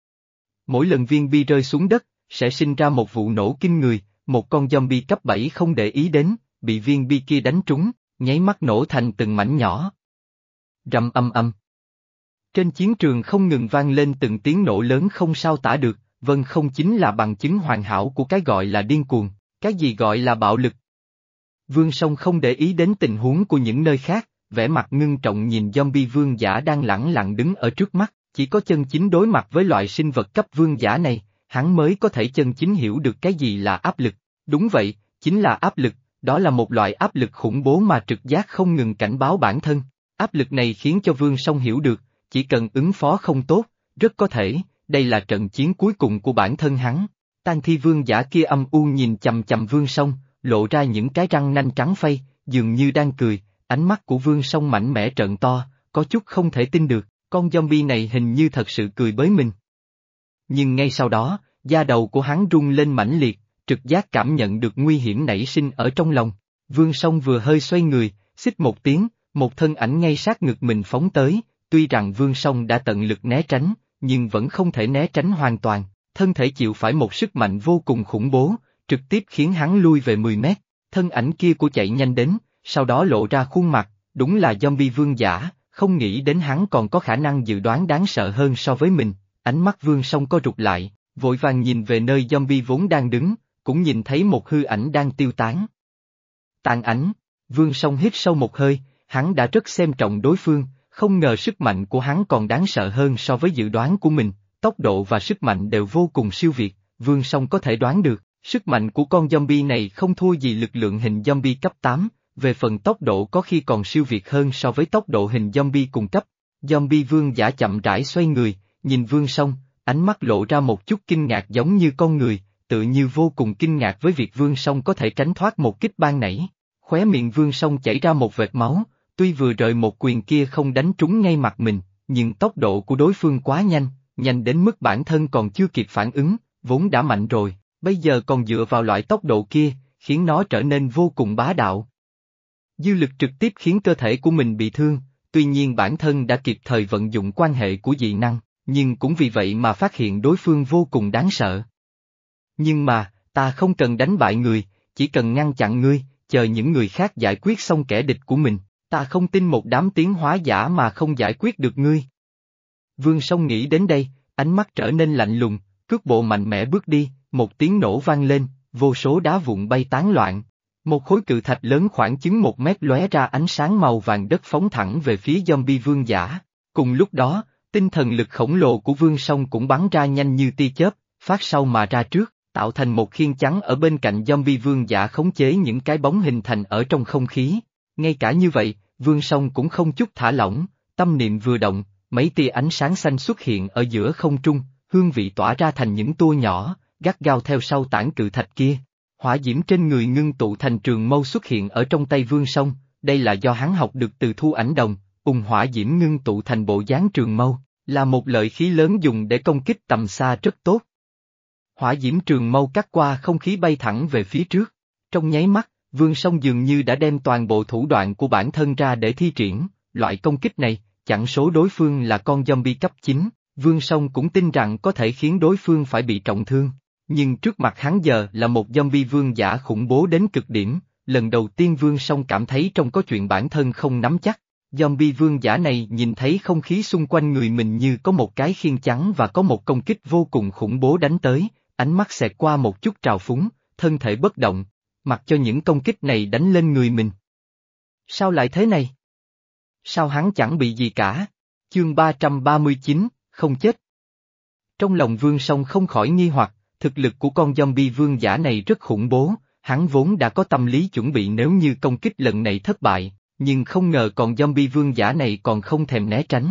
Mỗi lần viên bi rơi xuống đất, sẽ sinh ra một vụ nổ kinh người, một con zombie cấp bảy không để ý đến, bị viên bi kia đánh trúng, nháy mắt nổ thành từng mảnh nhỏ. Rầm âm âm. Trên chiến trường không ngừng vang lên từng tiếng nổ lớn không sao tả được, Vân Không chính là bằng chứng hoàn hảo của cái gọi là điên cuồng. Cái gì gọi là bạo lực? Vương Song không để ý đến tình huống của những nơi khác, vẻ mặt ngưng trọng nhìn zombie vương giả đang lẳng lặng đứng ở trước mắt, chỉ có chân chính đối mặt với loại sinh vật cấp vương giả này, hắn mới có thể chân chính hiểu được cái gì là áp lực. Đúng vậy, chính là áp lực, đó là một loại áp lực khủng bố mà trực giác không ngừng cảnh báo bản thân. Áp lực này khiến cho Vương Song hiểu được, chỉ cần ứng phó không tốt, rất có thể, đây là trận chiến cuối cùng của bản thân hắn. Tang thi vương giả kia âm u nhìn chầm chầm Vương Song, lộ ra những cái răng nanh trắng phây, dường như đang cười, ánh mắt của Vương Song mạnh mẽ trợn to, có chút không thể tin được, con zombie này hình như thật sự cười với mình. Nhưng ngay sau đó, da đầu của hắn rung lên mãnh liệt, trực giác cảm nhận được nguy hiểm nảy sinh ở trong lòng. Vương Song vừa hơi xoay người, xích một tiếng, một thân ảnh ngay sát ngực mình phóng tới, tuy rằng Vương Song đã tận lực né tránh, nhưng vẫn không thể né tránh hoàn toàn, thân thể chịu phải một sức mạnh vô cùng khủng bố, trực tiếp khiến hắn lui về mười mét, thân ảnh kia của chạy nhanh đến, sau đó lộ ra khuôn mặt, đúng là zombie vương giả, không nghĩ đến hắn còn có khả năng dự đoán đáng sợ hơn so với mình, ánh mắt Vương Song co rụt lại, vội vàng nhìn về nơi zombie vốn đang đứng, cũng nhìn thấy một hư ảnh đang tiêu tán. Tàn ảnh, Vương Song hít sâu một hơi, hắn đã rất xem trọng đối phương, không ngờ sức mạnh của hắn còn đáng sợ hơn so với dự đoán của mình, tốc độ và sức mạnh đều vô cùng siêu việt, Vương Song có thể đoán được, sức mạnh của con zombie này không thua gì lực lượng hình zombie cấp tám, về phần tốc độ có khi còn siêu việt hơn so với tốc độ hình zombie cùng cấp. Zombie vương giả chậm rãi xoay người, nhìn Vương Song, ánh mắt lộ ra một chút kinh ngạc giống như con người, tự như vô cùng kinh ngạc với việc Vương Song có thể tránh thoát một kích ban nãy. Khóe miệng Vương Song chảy ra một vệt máu, tuy vừa rồi một quyền kia không đánh trúng ngay mặt mình, nhưng tốc độ của đối phương quá nhanh, nhanh đến mức bản thân còn chưa kịp phản ứng, vốn đã mạnh rồi, bây giờ còn dựa vào loại tốc độ kia, khiến nó trở nên vô cùng bá đạo. Dư lực trực tiếp khiến cơ thể của mình bị thương, tuy nhiên bản thân đã kịp thời vận dụng quan hệ của dị năng, nhưng cũng vì vậy mà phát hiện đối phương vô cùng đáng sợ. Nhưng mà, ta không cần đánh bại người, chỉ cần ngăn chặn ngươi, chờ những người khác giải quyết xong kẻ địch của mình, ta không tin một đám tiến hóa giả mà không giải quyết được ngươi. Vương Song nghĩ đến đây, ánh mắt trở nên lạnh lùng, cước bộ mạnh mẽ bước đi, một tiếng nổ vang lên, vô số đá vụn bay tán loạn. Một khối cự thạch lớn khoảng chừng một mét lóe ra ánh sáng màu vàng đất phóng thẳng về phía zombie vương giả. Cùng lúc đó, tinh thần lực khổng lồ của Vương Song cũng bắn ra nhanh như tia chớp, phát sau mà ra trước, tạo thành một khiên chắn ở bên cạnh zombie vương giả khống chế những cái bóng hình thành ở trong không khí. Ngay cả như vậy, Vương Song cũng không chút thả lỏng, tâm niệm vừa động, mấy tia ánh sáng xanh xuất hiện ở giữa không trung, hương vị tỏa ra thành những tua nhỏ, gắt gao theo sau tảng cự thạch kia. Hỏa diễm trên người ngưng tụ thành trường mâu xuất hiện ở trong tay Vương Song, đây là do hắn học được từ Thu Ảnh Đồng, ung hỏa diễm ngưng tụ thành bộ dáng trường mâu, là một lợi khí lớn dùng để công kích tầm xa rất tốt. Hỏa diễm trường mâu cắt qua không khí bay thẳng về phía trước, trong nháy mắt, Vương Song dường như đã đem toàn bộ thủ đoạn của bản thân ra để thi triển, loại công kích này, chẳng số đối phương là con zombie cấp chín, Vương Song cũng tin rằng có thể khiến đối phương phải bị trọng thương. Nhưng trước mặt hắn giờ là một zombie vương giả khủng bố đến cực điểm, lần đầu tiên Vương Song cảm thấy trong có chuyện bản thân không nắm chắc. Zombie vương giả này nhìn thấy không khí xung quanh người mình như có một cái khiên chắn và có một công kích vô cùng khủng bố đánh tới, ánh mắt xẹt qua một chút trào phúng, thân thể bất động, mặc cho những công kích này đánh lên người mình. Sao lại thế này? Sao hắn chẳng bị gì cả? Chương ba trăm ba mươi chín, không chết. Trong lòng Vương Song không khỏi nghi hoặc. Thực lực của con zombie vương giả này rất khủng bố, hắn vốn đã có tâm lý chuẩn bị nếu như công kích lần này thất bại, nhưng không ngờ con zombie vương giả này còn không thèm né tránh.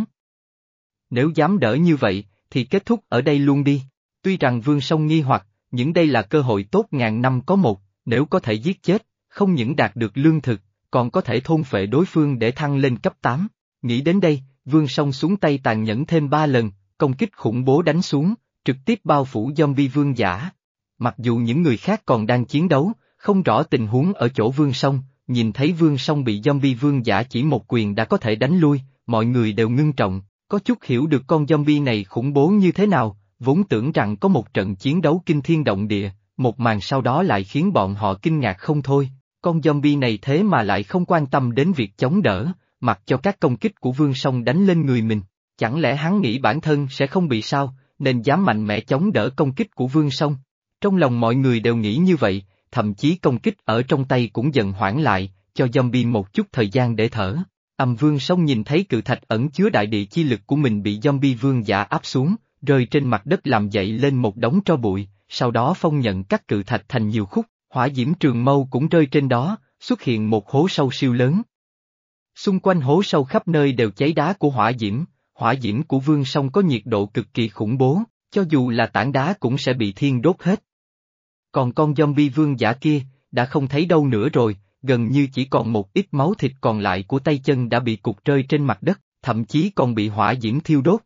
Nếu dám đỡ như vậy, thì kết thúc ở đây luôn đi. Tuy rằng Vương Song nghi hoặc, nhưng đây là cơ hội tốt ngàn năm có một, nếu có thể giết chết, không những đạt được lương thực, còn có thể thôn phệ đối phương để thăng lên cấp tám. Nghĩ đến đây, Vương Song xuống tay tàn nhẫn thêm ba lần, công kích khủng bố đánh xuống, trực tiếp bao phủ zombie vương giả. Mặc dù những người khác còn đang chiến đấu, không rõ tình huống ở chỗ Vương Song, nhìn thấy Vương Song bị zombie vương giả chỉ một quyền đã có thể đánh lui, mọi người đều ngưng trọng, có chút hiểu được con zombie này khủng bố như thế nào, vốn tưởng rằng có một trận chiến đấu kinh thiên động địa, một màn sau đó lại khiến bọn họ kinh ngạc không thôi, con zombie này thế mà lại không quan tâm đến việc chống đỡ, mặc cho các công kích của Vương Song đánh lên người mình, chẳng lẽ hắn nghĩ bản thân sẽ không bị sao, nên dám mạnh mẽ chống đỡ công kích của Vương Song. Trong lòng mọi người đều nghĩ như vậy, thậm chí công kích ở trong tay cũng dần hoãn lại, cho zombie một chút thời gian để thở. Âm Vương Sông nhìn thấy cự thạch ẩn chứa đại địa chi lực của mình bị zombie vương giả áp xuống, rơi trên mặt đất làm dậy lên một đống tro bụi, sau đó phong nhận cắt cự thạch thành nhiều khúc, hỏa diễm trường mâu cũng rơi trên đó, xuất hiện một hố sâu siêu lớn. Xung quanh hố sâu khắp nơi đều cháy đá của hỏa diễm, hỏa diễm của Vương Sông có nhiệt độ cực kỳ khủng bố, cho dù là tảng đá cũng sẽ bị thiêu đốt hết. Còn con zombie vương giả kia, đã không thấy đâu nữa rồi, gần như chỉ còn một ít máu thịt còn lại của tay chân đã bị cục rơi trên mặt đất, thậm chí còn bị hỏa diễm thiêu đốt.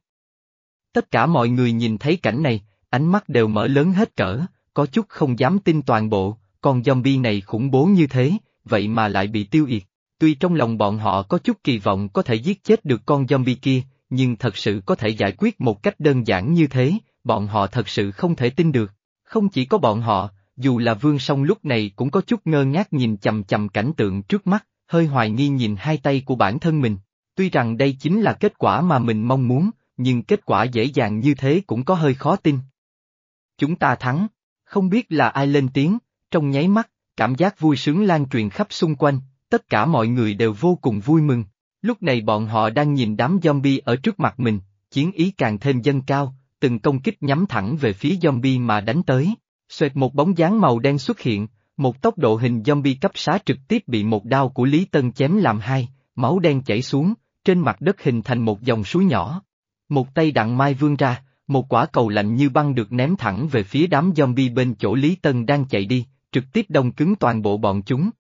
Tất cả mọi người nhìn thấy cảnh này, ánh mắt đều mở lớn hết cỡ, có chút không dám tin toàn bộ, con zombie này khủng bố như thế, vậy mà lại bị tiêu diệt. Tuy trong lòng bọn họ có chút kỳ vọng có thể giết chết được con zombie kia, nhưng thật sự có thể giải quyết một cách đơn giản như thế, bọn họ thật sự không thể tin được. Không chỉ có bọn họ, dù là Vương Sông lúc này cũng có chút ngơ ngác nhìn chằm chằm cảnh tượng trước mắt, hơi hoài nghi nhìn hai tay của bản thân mình. Tuy rằng đây chính là kết quả mà mình mong muốn, nhưng kết quả dễ dàng như thế cũng có hơi khó tin. Chúng ta thắng, không biết là ai lên tiếng, trong nháy mắt, cảm giác vui sướng lan truyền khắp xung quanh, tất cả mọi người đều vô cùng vui mừng. Lúc này bọn họ đang nhìn đám zombie ở trước mặt mình, chiến ý càng thêm dâng cao, từng công kích nhắm thẳng về phía zombie mà đánh tới. Xoẹt một bóng dáng màu đen xuất hiện, một tốc độ hình zombie cấp xá trực tiếp bị một đao của Lý Tân chém làm hai, máu đen chảy xuống, trên mặt đất hình thành một dòng suối nhỏ. Một tay đặng mai vươn ra, một quả cầu lạnh như băng được ném thẳng về phía đám zombie bên chỗ Lý Tân đang chạy đi, trực tiếp đông cứng toàn bộ bọn chúng.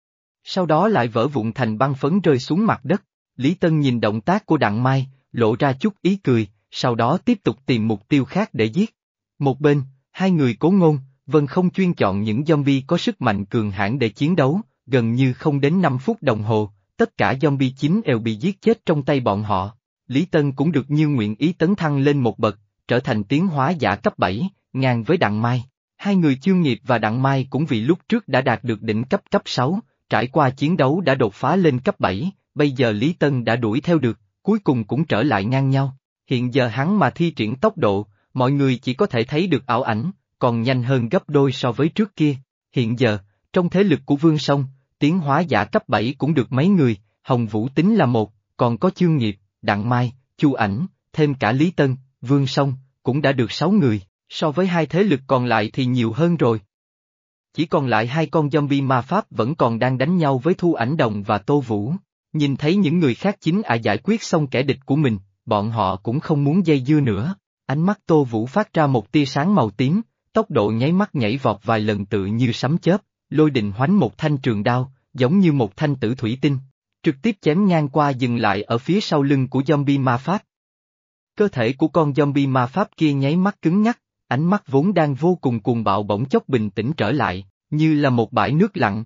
Sau đó lại vỡ vụn thành băng phấn rơi xuống mặt đất. Lý Tân nhìn động tác của đặng mai, lộ ra chút ý cười, sau đó tiếp tục tìm mục tiêu khác để giết. Một bên, hai người Cố Ngôn, Vân không chuyên chọn những zombie có sức mạnh cường hãn để chiến đấu, gần như không đến năm phút đồng hồ, tất cả zombie chính đều bị giết chết trong tay bọn họ. Lý Tân cũng được như nguyện ý tấn thăng lên một bậc, trở thành tiến hóa giả cấp bảy, ngang với Đặng Mai. Hai người Chương Nghiệp và Đặng Mai cũng vì lúc trước đã đạt được đỉnh cấp cấp sáu, trải qua chiến đấu đã đột phá lên cấp bảy, bây giờ Lý Tân đã đuổi theo được, cuối cùng cũng trở lại ngang nhau. Hiện giờ hắn mà thi triển tốc độ, mọi người chỉ có thể thấy được ảo ảnh, còn nhanh hơn gấp đôi so với trước kia. Hiện giờ, trong thế lực của Vương Sông, tiến hóa giả cấp bảy cũng được mấy người, Hồng Vũ tính là một, còn có Chương Nghiệp, Đặng Mai, Chu Ảnh, thêm cả Lý Tân, Vương Sông, cũng đã được sáu người, so với hai thế lực còn lại thì nhiều hơn rồi. Chỉ còn lại hai con zombie ma pháp vẫn còn đang đánh nhau với Thu Ảnh Đồng và Tô Vũ. Nhìn thấy những người khác chính ả giải quyết xong kẻ địch của mình, bọn họ cũng không muốn dây dưa nữa. Ánh mắt Tô Vũ phát ra một tia sáng màu tím, tốc độ nháy mắt nhảy vọt vài lần tự như sấm chớp, lôi đình hoánh một thanh trường đao, giống như một thanh tử thủy tinh, trực tiếp chém ngang qua dừng lại ở phía sau lưng của zombie ma pháp. Cơ thể của con zombie ma pháp kia nháy mắt cứng nhắc, ánh mắt vốn đang vô cùng cuồng bạo bỗng chốc bình tĩnh trở lại, như là một bãi nước lặng.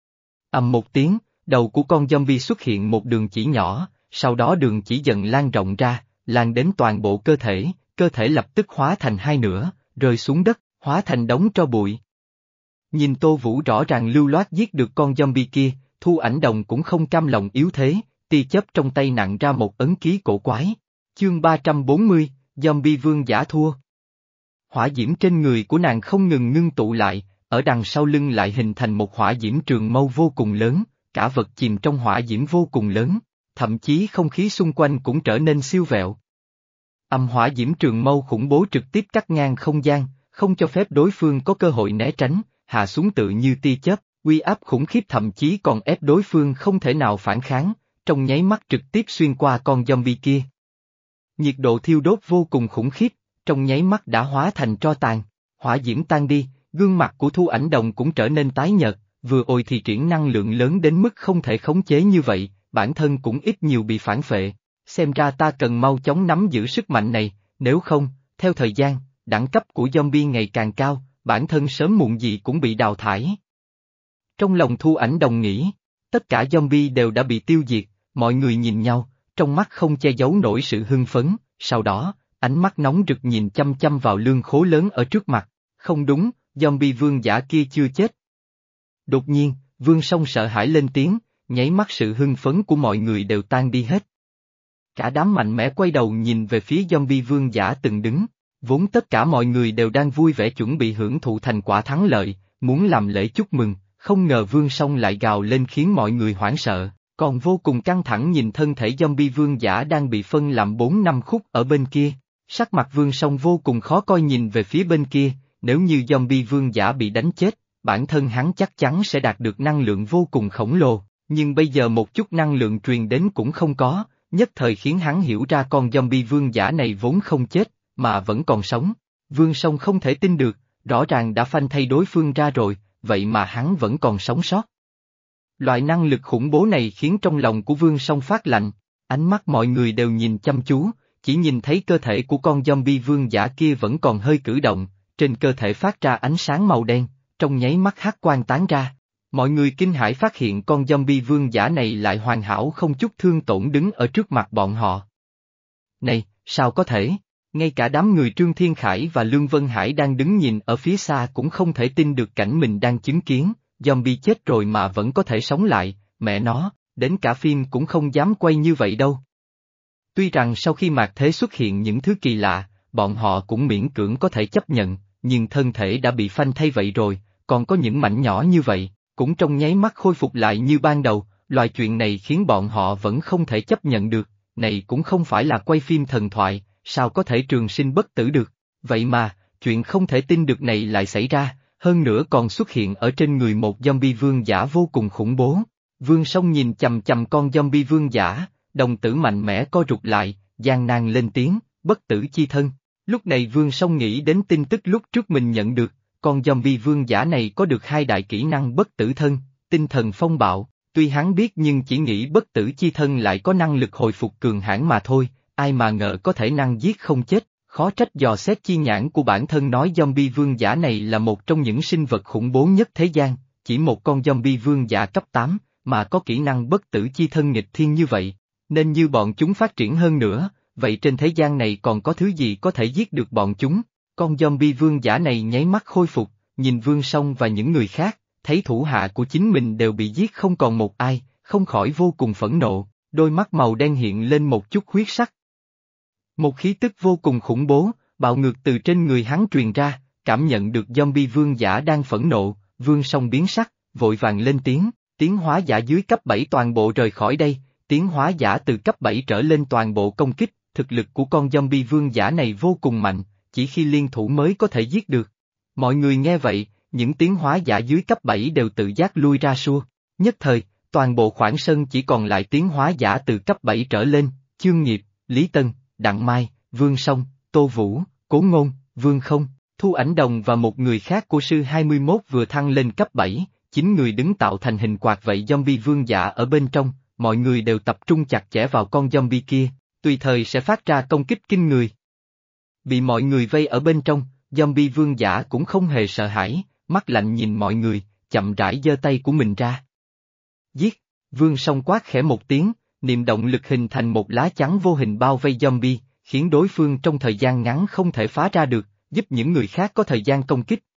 Ầm một tiếng, đầu của con zombie xuất hiện một đường chỉ nhỏ, sau đó đường chỉ dần lan rộng ra, lan đến toàn bộ cơ thể, cơ thể lập tức hóa thành hai nửa, rơi xuống đất, hóa thành đống tro bụi. Nhìn Tô Vũ rõ ràng lưu loát giết được con zombie kia, Thu Ảnh Đồng cũng không cam lòng yếu thế, tia chớp trong tay nặng ra một ấn ký cổ quái. Chương ba trăm bốn mươi, Zombie Vương giả thua. Hỏa diễm trên người của nàng không ngừng ngưng tụ lại, ở đằng sau lưng lại hình thành một hỏa diễm trường mâu vô cùng lớn, cả vật chìm trong hỏa diễm vô cùng lớn, thậm chí không khí xung quanh cũng trở nên siêu vẹo. Âm hỏa diễm trường mâu khủng bố trực tiếp cắt ngang không gian, không cho phép đối phương có cơ hội né tránh, hạ xuống tự như tia chớp, uy áp khủng khiếp thậm chí còn ép đối phương không thể nào phản kháng, trong nháy mắt trực tiếp xuyên qua con zombie kia. Nhiệt độ thiêu đốt vô cùng khủng khiếp, trong nháy mắt đã hóa thành tro tàn, hỏa diễm tan đi, gương mặt của Thu Ảnh Đồng cũng trở nên tái nhợt, vừa ôi thì triển năng lượng lớn đến mức không thể khống chế như vậy, bản thân cũng ít nhiều bị phản phệ, xem ra ta cần mau chóng nắm giữ sức mạnh này, nếu không, theo thời gian, đẳng cấp của zombie ngày càng cao, bản thân sớm muộn gì cũng bị đào thải. Trong lòng Thu Ảnh Đồng nghĩ, tất cả zombie đều đã bị tiêu diệt, mọi người nhìn nhau, trong mắt không che giấu nổi sự hưng phấn, sau đó, ánh mắt nóng rực nhìn chăm chăm vào lương khố lớn ở trước mặt, không đúng, zombie vương giả kia chưa chết. Đột nhiên, Vương Sông sợ hãi lên tiếng, nháy mắt sự hưng phấn của mọi người đều tan đi hết. Cả đám mạnh mẽ quay đầu nhìn về phía zombie vương giả từng đứng, vốn tất cả mọi người đều đang vui vẻ chuẩn bị hưởng thụ thành quả thắng lợi, muốn làm lễ chúc mừng, không ngờ Vương Song lại gào lên khiến mọi người hoảng sợ, còn vô cùng căng thẳng nhìn thân thể zombie vương giả đang bị phân làm bốn năm khúc ở bên kia. Sắc mặt Vương Song vô cùng khó coi nhìn về phía bên kia, nếu như zombie vương giả bị đánh chết, bản thân hắn chắc chắn sẽ đạt được năng lượng vô cùng khổng lồ, nhưng bây giờ một chút năng lượng truyền đến cũng không có, nhất thời khiến hắn hiểu ra con zombie vương giả này vốn không chết, mà vẫn còn sống. Vương Song không thể tin được, rõ ràng đã phanh thay đối phương ra rồi, vậy mà hắn vẫn còn sống sót. Loại năng lực khủng bố này khiến trong lòng của Vương Song phát lạnh, ánh mắt mọi người đều nhìn chăm chú, chỉ nhìn thấy cơ thể của con zombie vương giả kia vẫn còn hơi cử động, trên cơ thể phát ra ánh sáng màu đen, trong nháy mắt hắc quang tán ra. Mọi người kinh hãi phát hiện con zombie vương giả này lại hoàn hảo không chút thương tổn đứng ở trước mặt bọn họ. Này, sao có thể? Ngay cả đám người Trương Thiên Khải và Lương Vân Hải đang đứng nhìn ở phía xa cũng không thể tin được cảnh mình đang chứng kiến, zombie chết rồi mà vẫn có thể sống lại, mẹ nó, đến cả phim cũng không dám quay như vậy đâu. Tuy rằng sau khi mạt thế xuất hiện những thứ kỳ lạ, bọn họ cũng miễn cưỡng có thể chấp nhận, nhưng thân thể đã bị phanh thay vậy rồi, còn có những mảnh nhỏ như vậy, cũng trong nháy mắt khôi phục lại như ban đầu, loại chuyện này khiến bọn họ vẫn không thể chấp nhận được, này cũng không phải là quay phim thần thoại, sao có thể trường sinh bất tử được, vậy mà, chuyện không thể tin được này lại xảy ra, hơn nữa còn xuất hiện ở trên người một zombie vương giả vô cùng khủng bố. Vương Song nhìn chầm chầm con zombie vương giả, đồng tử mạnh mẽ co rụt lại, gian nan lên tiếng, bất tử chi thân. Lúc này Vương Song nghĩ đến tin tức lúc trước mình nhận được, con zombie vương giả này có được hai đại kỹ năng bất tử thân, tinh thần phong bạo, tuy hắn biết nhưng chỉ nghĩ bất tử chi thân lại có năng lực hồi phục cường hãn mà thôi, ai mà ngờ có thể năng giết không chết, khó trách dò xét chi nhãn của bản thân nói zombie vương giả này là một trong những sinh vật khủng bố nhất thế gian, chỉ một con zombie vương giả cấp tám, mà có kỹ năng bất tử chi thân nghịch thiên như vậy, nên như bọn chúng phát triển hơn nữa, vậy trên thế gian này còn có thứ gì có thể giết được bọn chúng? Con zombie vương giả này nháy mắt khôi phục, nhìn Vương Song và những người khác, thấy thủ hạ của chính mình đều bị giết không còn một ai, không khỏi vô cùng phẫn nộ, đôi mắt màu đen hiện lên một chút huyết sắc. Một khí tức vô cùng khủng bố, bạo ngược từ trên người hắn truyền ra, cảm nhận được zombie vương giả đang phẫn nộ, Vương Song biến sắc, vội vàng lên tiếng, tiến hóa giả dưới cấp bảy toàn bộ rời khỏi đây, tiến hóa giả từ cấp bảy trở lên toàn bộ công kích, thực lực của con zombie vương giả này vô cùng mạnh, chỉ khi liên thủ mới có thể giết được. Mọi người nghe vậy, những tiến hóa giả dưới cấp bảy đều tự giác lui ra xua. Nhất thời, toàn bộ khoảng sân chỉ còn lại tiến hóa giả từ cấp bảy trở lên, Chương Nghiệp, Lý Tân, Đặng Mai, Vương Song, Tô Vũ, Cố Ngôn, Vương Không, Thu Ảnh Đồng và một người khác của sư hai mươi mốt vừa thăng lên cấp bảy, chín người đứng tạo thành hình quạt vậy zombie vương giả ở bên trong, mọi người đều tập trung chặt chẽ vào con zombie kia, tùy thời sẽ phát ra công kích kinh người. Bị mọi người vây ở bên trong, zombie vương giả cũng không hề sợ hãi, mắt lạnh nhìn mọi người, chậm rãi giơ tay của mình ra. Giết, Vương Song quát khẽ một tiếng, niệm động lực hình thành một lá chắn vô hình bao vây zombie, khiến đối phương trong thời gian ngắn không thể phá ra được, giúp những người khác có thời gian công kích,